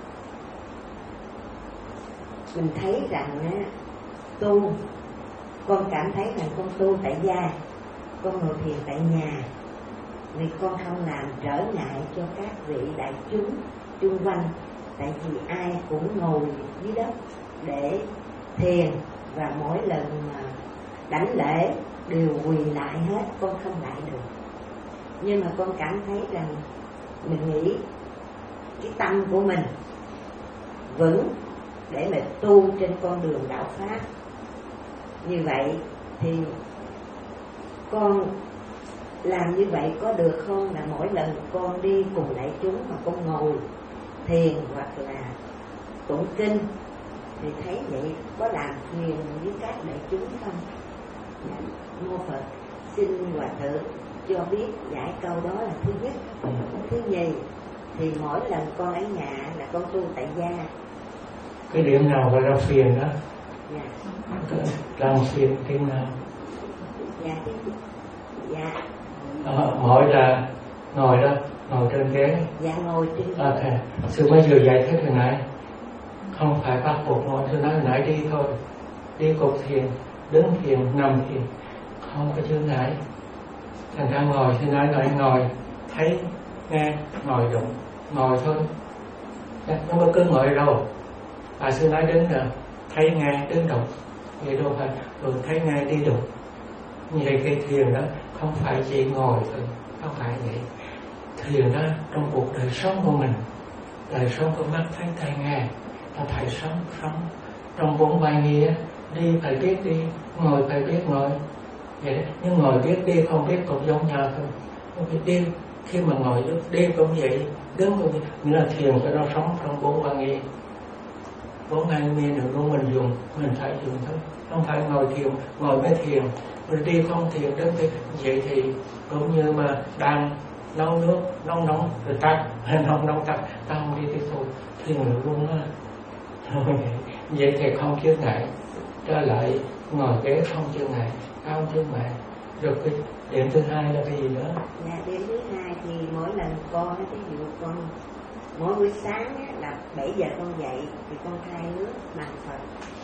mình thấy rằng á, tu, con cảm thấy rằng con tu tại gia, con ngồi thiền tại nhà, vì con không làm trở ngại cho các vị đại chúng chung quanh. Tại vì ai cũng ngồi dưới đất để thiền, và mỗi lần mà đảnh lễ đều quỳ lại hết, con không lại được. Nhưng mà con cảm thấy rằng mình nghĩ cái tâm của mình vững để mà tu trên con đường đạo pháp. Như vậy thì con làm như vậy có được không? Là mỗi lần con đi cùng đại chúng mà con ngồi thiền hoặc là tụng kinh thì thấy vậy có làm phiền với các đại chúng không? Dạ, mô Phật. Xin hòa thượng cho biết giải câu đó là thứ nhất. Thứ nhì thì mỗi lần con ở nhà là con tu tại gia. Cái điểm nào gọi là phiền đó? Dạ. Làm phiền điểm nào? Dạ. Dạ. À, mỗi là ngồi đó, ngồi trên ghế. Dạ ngồi trên ghế. Ok, sư mới vừa giải thích hồi nãy, không phải bắt buộc ngồi, sư nói hồi nãy đi thôi, đi cục thiền, đứng thiền, nằm thiền, không có chướng ngại. Thành ra ngồi, sư nói nói ngồi, thấy, nghe, ngồi đụng, ngồi thôi, không có cứ ngồi đâu. À sư nói đứng rồi, thấy nghe, đứng đụng, vậy đâu phải, rồi thấy nghe đi đụng. Như vậy cái thiền đó không phải chỉ ngồi thôi, không phải vậy. Thiền đó trong cuộc đời sống của mình, đời sống của mắt thấy tai nghe, ta phải sống sống trong bốn bài nghĩa. Đi phải biết đi, ngồi phải biết ngồi. Vậy đó. Nhưng ngồi biết đi, không biết cũng giống nhau thôi. Không biết đi, khi mà ngồi lúc đi cũng vậy, đứng cũng vậy. Nghĩa là thiền phải nó sống trong bốn bài nghĩa. Bốn bài nghĩa được luôn mình dùng, mình phải dùng thôi. Không phải ngồi thiền, ngồi mới thiền, rồi đi không thiền, đứng thì vậy thì cũng như mà đang nấu nước nóng nóng rồi tắt, nóng nóng tắt, ta không đi tiếp tục thiền được luôn á. Vậy thì không chướng ngại. Trở lại ngồi ghế không chướng ngại, không chướng ngại. Rồi cái điểm thứ hai là cái gì nữa? Dạ, điểm thứ hai thì mỗi lần con, ví dụ con mỗi buổi sáng á, là bảy giờ con dậy thì con khai nước bằng Phật.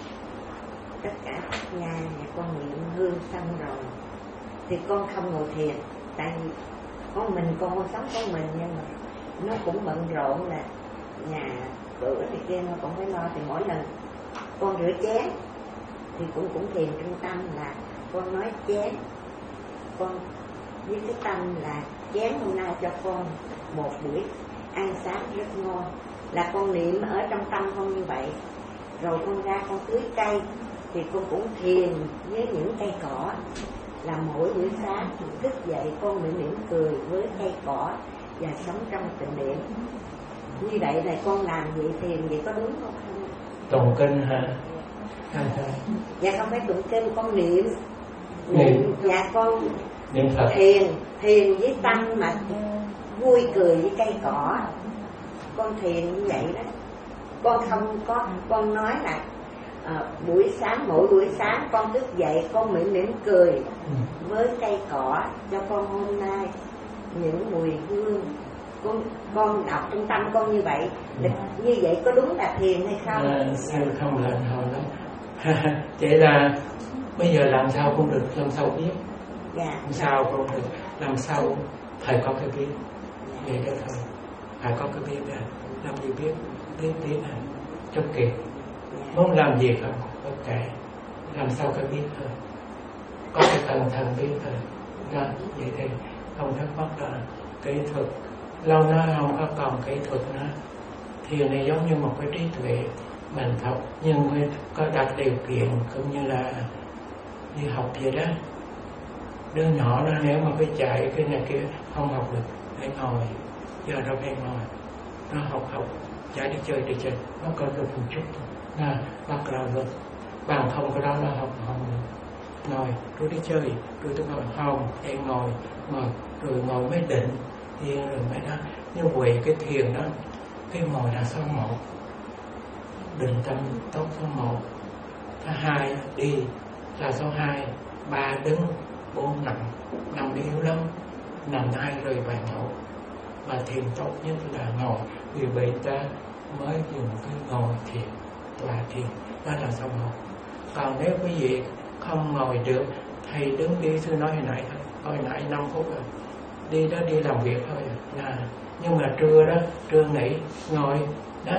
Tất cả các nhà nhà con niệm hương xong rồi thì con không ngồi thiền, tại vì con mình con sống của mình, nhưng mà nó cũng bận rộn là nhà cửa này kia nó cũng phải lo. Thì mỗi lần con rửa chén thì cũng cũng thiền trung tâm là con nói chén, con với cái tâm là chén hôm nay cho con một buổi ăn sáng rất ngon, là con niệm ở trong tâm con như vậy. Rồi con ra con tưới cây thì con cũng thiền với những cây cỏ, là mỗi buổi sáng thức dậy con mỉm mỉm cười với cây cỏ và sống trong tịnh niệm. Như vậy là con làm vậy thiền vậy có đúng không? Tụng kinh hả? Dạ không phải tụng kinh, con niệm niệm. Dạ con niệm Phật. Thiền thiền với tâm mà vui cười với cây cỏ. Con thiền như vậy đó. Con không có, con nói là à, buổi sáng, mỗi buổi sáng con thức dậy con mỉm mỉm cười ừ. với cây cỏ cho con hôm nay những mùi hương. Con, con đọc trong tâm con như vậy, ừ. như vậy có đúng là thiền hay không? À, sao không lệnh hồi lắm. Vậy là bây giờ làm sao cũng được, làm sao biết? Dạ. Làm sao cũng được, làm sao thầy có cái biết? Vậy đó thôi. Phải có cái biết à, làm gì biết, biết biết à, cho kịp. Muốn làm gì không, bất kể, làm sao cái biết thôi. Có cái tầng thần biết thôi. Đó, vậy thì không thắc mắc là kỹ thuật. Lâu nó không có còn kỹ thuật nữa. Thiền này giống như một cái trí tuệ mình học, nhưng mới có đặt điều kiện cũng như là đi học vậy đó. Đứa nhỏ nó nếu mà phải chạy cái này kia không học được, phải ngồi, giờ nó phải ngồi, nó học học, chạy đi chơi đi chơi, nó có được một chút thôi, à, bắt đầu được, bằng không cái đó nó học không được, ngồi, rồi đi chơi, rồi tôi ngồi không, em ngồi, ngồi, rồi ngồi mới định, yên rồi mới đó, như vậy cái thiền đó, cái ngồi là số một, định tâm tốt số một, thứ hai đi là số hai, ba đứng, bốn nằm, nằm yếu lắm, nằm hai rơi bài ngộ, mà thiền tốt nhất là ngồi, vì vậy ta mới dùng cái ngồi thiền là thiền, đó là số một. Còn nếu quý vị không ngồi được, thầy đứng đi sư nói hồi nãy thôi, hồi nãy năm phút rồi, đi đó đi làm việc thôi à. Nhưng mà trưa đó, trưa nghỉ, ngồi đó,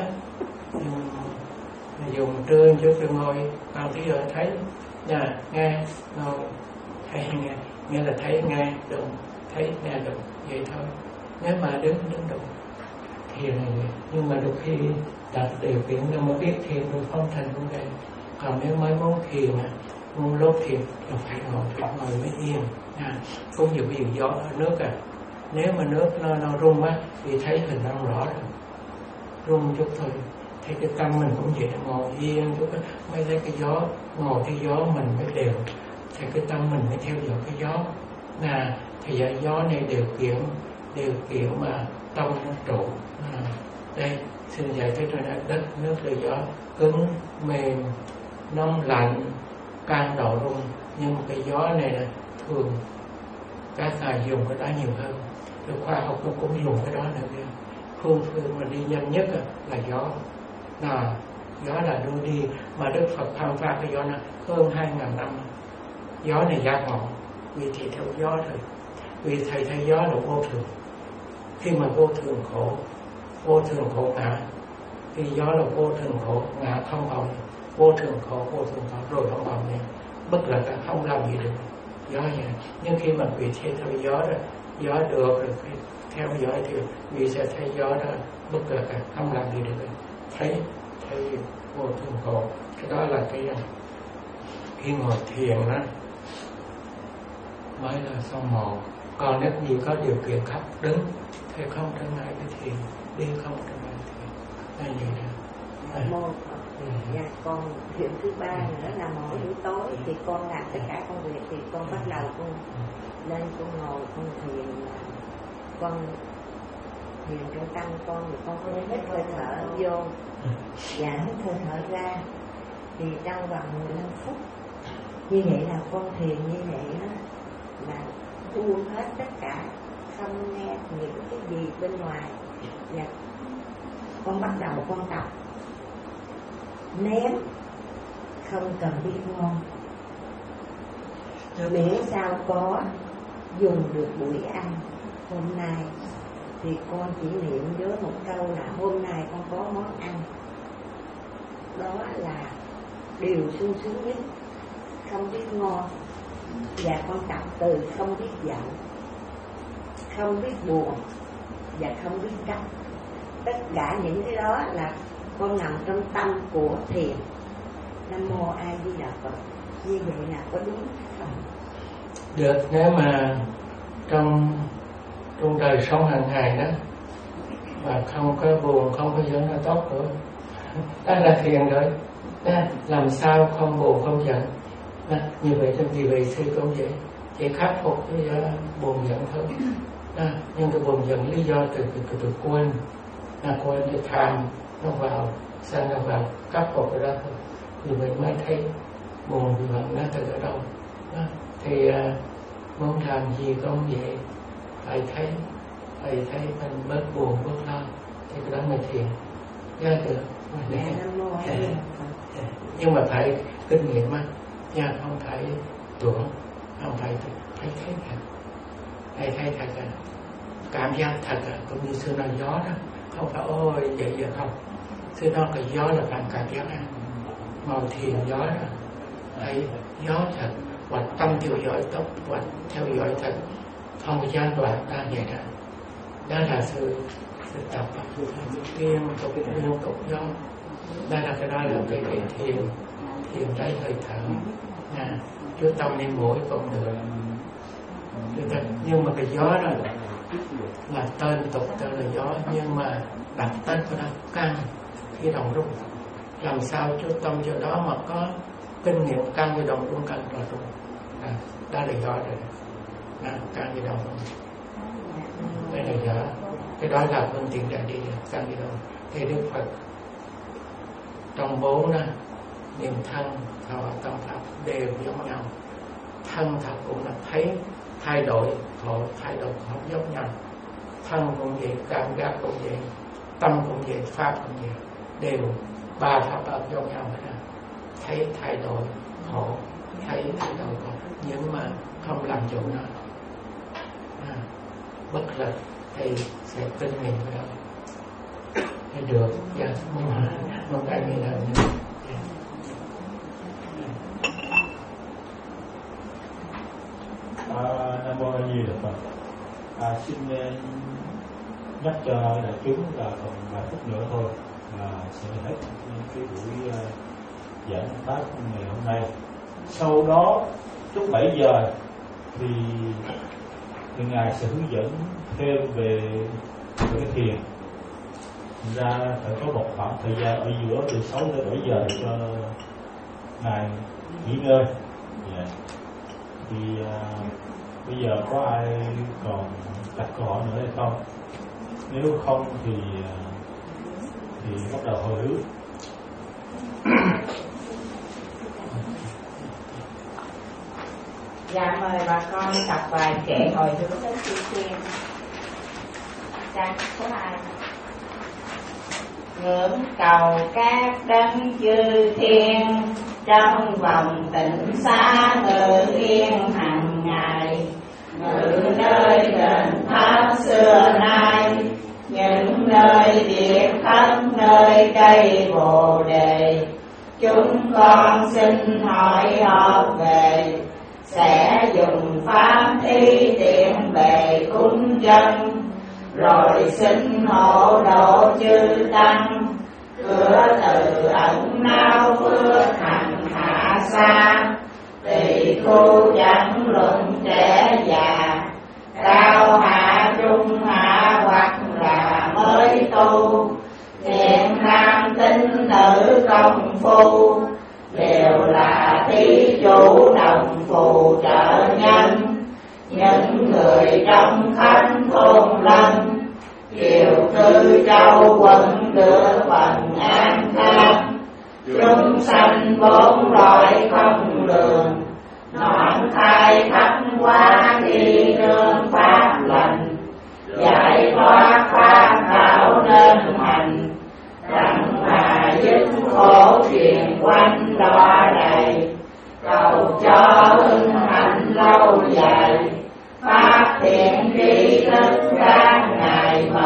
dùng trưa chút rồi ngồi, còn tí rồi thấy, nha, nghe, ngồi, thấy nghe, nghe là thấy nghe, đụng, thấy nghe đụng, vậy thôi. Nếu mà đứng, đứng đụng, thiền này vậy. Nhưng mà đôi khi đặt điều kiện nếu mà biết thiền rồi không thành cũng vậy. Còn nếu mới muốn thiền, muốn lốt thiền, là phải ngồi, phải ngồi mới yên. À, cũng như ví dụ gió nước à, nếu mà nước nó, nó rung á, thì thấy hình nó rõ rồi, rung chút thôi. Thì cái tâm mình cũng vậy, ngồi yên chút á, mới thấy cái gió, ngồi thấy gió mình mới đều. Thì cái tâm mình mới theo dõi cái gió. À, thì gió này điều kiện, điều kiện mà tâm nó trụ. À, đây, xin giải thích rồi đó, đất, nước là gió, cứng, mềm, nóng, lạnh, can độ rung. Nhưng mà cái gió này là thường các ngài dùng cái đó nhiều hơn. Rồi khoa học nó cũng dùng cái đó nữa kia. Phương phương mà đi nhanh nhất là gió. À, gió là đưa đi, mà Đức Phật tham phá cái gió nó hơn hai ngàn năm. Gió này giác ngộ, vì thì theo gió thôi. Vì thầy thấy gió là vô thường. Khi mà vô thường khổ, vô thường khổ ngã, thì gió là vô thường khổ, ngã không còn, vô thường khổ, vô thường khổ rồi không còn nữa. Bất là ta không làm gì được. Gió vậy. Nhưng khi mà vì theo theo gió đó, gió được rồi theo gió thì vì sẽ thấy gió đó, bất là ta không làm gì được. Thấy, thấy vô thường khổ. Cái đó là cái khi ngồi thiền đó mới là số một. Còn nếu như có điều kiện khác đứng thì không trở ngại cái thiền, đi không trở ngại thiền, là như vậy. Mô dạ, còn chuyện thứ ba nữa là mỗi buổi tối thì con làm tất cả công việc thì con bắt đầu con lên con ngồi con thiền, con thiền trong tâm con thì con có hít hơi thở vô và hít hơi thở ra, thì trong vòng mười lăm phút như vậy là con thiền như vậy đó, là buông hết tất cả, không nghe những cái gì bên ngoài, và con bắt đầu con tập ném, không cần biết ngon, miễn sao có dùng được buổi ăn hôm nay thì con chỉ niệm với một câu là hôm nay con có món ăn, đó là điều sung sướng nhất, không biết ngon. Và con tập từ không biết giận, không biết buồn và không biết trách. Tất cả những cái đó là con nằm trong tâm của thiền. Nam mô A Di Đà Phật. Như vậy là có đúng không? Được, nếu mà trong trong đời sống hàng ngày đó mà không có buồn, không có giận là tốt rồi. Đó là thiền rồi. Đó, làm sao không buồn, không giận. Đó, như vậy trong vì vậy sư cũng vậy, chỉ khắc phục cái uh, buồn giận thôi. Đó, nhưng cái buồn giận lý do từ từ từ, từ quên, là quên cái tham nó vào, sân nó vào, khắc phục cái đó thôi. Vì mình mới thấy buồn vì giận nó từ ở đâu. Đó, thì uh, muốn làm gì cũng vậy, phải thấy, phải thấy mình bớt buồn, bớt lo, thì cái đó mới thiền. Nhớ được. Dạ, Nam mô A Di Đà Phật. Nhưng mà phải kinh nghiệm á, nha, không phải tưởng, không phải phải thấy thật, phải thấy thật à, cảm giác thật à, cũng như sư nói gió đó, không phải ôi vậy vậy không, sư nói cái gió là bạn cảm giác á, ngồi thiền gió đó, thấy gió thật, và tâm theo dõi tốc, và theo dõi thật, không có gián đoạn ra vậy đó, đó là sự sự tập liên tục liên tục gió, đây là cái đó là cái cái thiền. Thiền lấy hơi thở nha, chú tâm đi mũi cũng được. Nhưng mà cái gió đó là tên tục tên là gió, nhưng mà đặt tên của nó căng khi đồng rung. Làm sao chú tâm cho đó mà có kinh nghiệm căng với đồng rung, căng và rung. À, đó là gió rồi. À, căng với đồng rung. Đây là gió. Cái đó là phương tiện đại đi, căng với đồng. Thì Đức Phật trong bốn đó, niệm thân, thọ, tâm pháp đều giống nhau. Thân thật cũng là thấy thay đổi, thọ thay đổi không giống nhau. Thân cũng vậy, cảm giác cũng vậy, tâm cũng vậy, pháp cũng vậy, đều ba pháp ở giống nhau hết. Thấy thay đổi, khổ, thấy thay đổi khổ, nhưng mà không làm chủ nó. À, bất lực thì sẽ kinh nghiệm cái đó. Thì được, dạ, muốn hỏi, muốn cái gì là như À, Nam mô A Di Đà Phật. À, xin nhắc cho đại chúng là còn vài phút nữa thôi là sẽ hết cái buổi uh, giảng pháp ngày hôm nay. Sau đó lúc bảy giờ thì, thì ngài sẽ hướng dẫn thêm về, về cái thiền. Thành ra phải có một khoảng thời gian ở giữa từ sáu tới bảy giờ để cho ngài nghỉ ngơi. Yeah. Thì uh, bây giờ có ai còn đặt câu hỏi nữa hay không? Nếu không thì uh, thì bắt đầu hồi hướng. Dạ mời bà con đọc bài kệ hồi hướng đến chư thiên. Trang số hai. Ngưỡng cầu các đấng chư thiên, trong vòng tịnh xá ngự yên hằng ngày, ngự nơi đền tháp xưa nay, những nơi biệt thất nơi cây bồ đề. Chúng con xin hỏi họp về, sẽ dùng pháp y tiện bề cúng dân, rồi xin hộ độ chư tăng, cửa từ ẩn nao phước hành hạ xa, tỳ khu chẳng luận trẻ già, cao hạ trung hạ hoặc là mới tu, thiện nam tín nữ công phu, đều là thí chủ đồng phù trợ nhân. Những người trong khánh thôn lân, kiều cư châu quận đưa phần an khang. Chúng sanh bốn loại không lường, noãn khai thác qua đi nương pháp lành, giải thoát pháp đạo nên hành, đặng mà dứt khổ triền quanh đọa đầy, cầu cho hưng hạnh lâu dài, phát thiện tri thức các ngài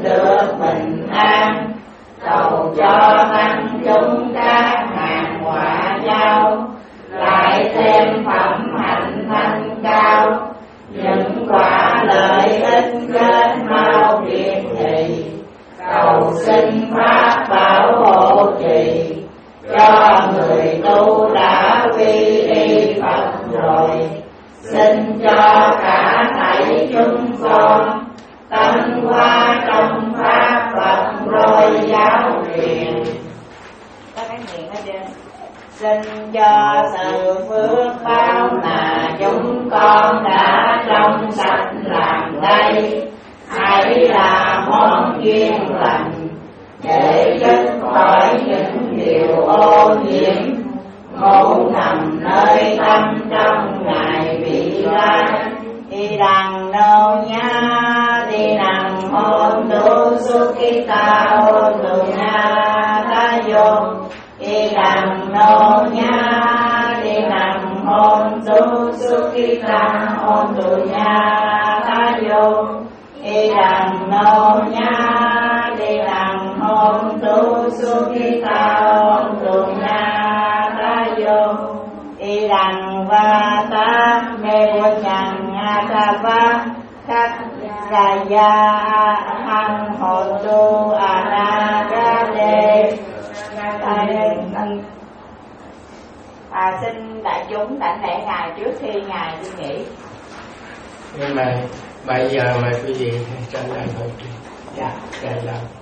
được bình an, cầu cho tăng chúng các hàng quả giao, lại thêm phẩm hạnh thanh cao, những quả lợi ích kết mau biệt thị, cầu xin pháp bảo hộ trì cho người tu đã quy y Phật rồi. Xin cho cả thảy chúng con tấn hóa trong pháp Phật rồi giáo truyền. Có cái miệng ở trên. Xin cho sự phước báo mà chúng con đã trong sạch làm đây, hãy là món duyên lành để dứt khỏi những điều ô nhiễm ngủ nằm nơi tâm trong ngày vị lai. Đi đằng nô nha, đi đằng hôn tu sukita hôn tu nha ta vô. Đi đằng nô nha, đi đằng hôn tu sukita hôn tu nha ta vô. Đi đằng nô nha, đi đằng hôn tu sukita hôn tu nha ta vô. Đi đằng va ta mê vô nhằng a ta va các gia gia hằng hồn tu a na ga đề. À, xin đại chúng đảnh lễ ngài trước khi ngài đi nghỉ. Nhưng mà bây giờ mời quý vị trả lời câu chuyện. Dạ. Dạ.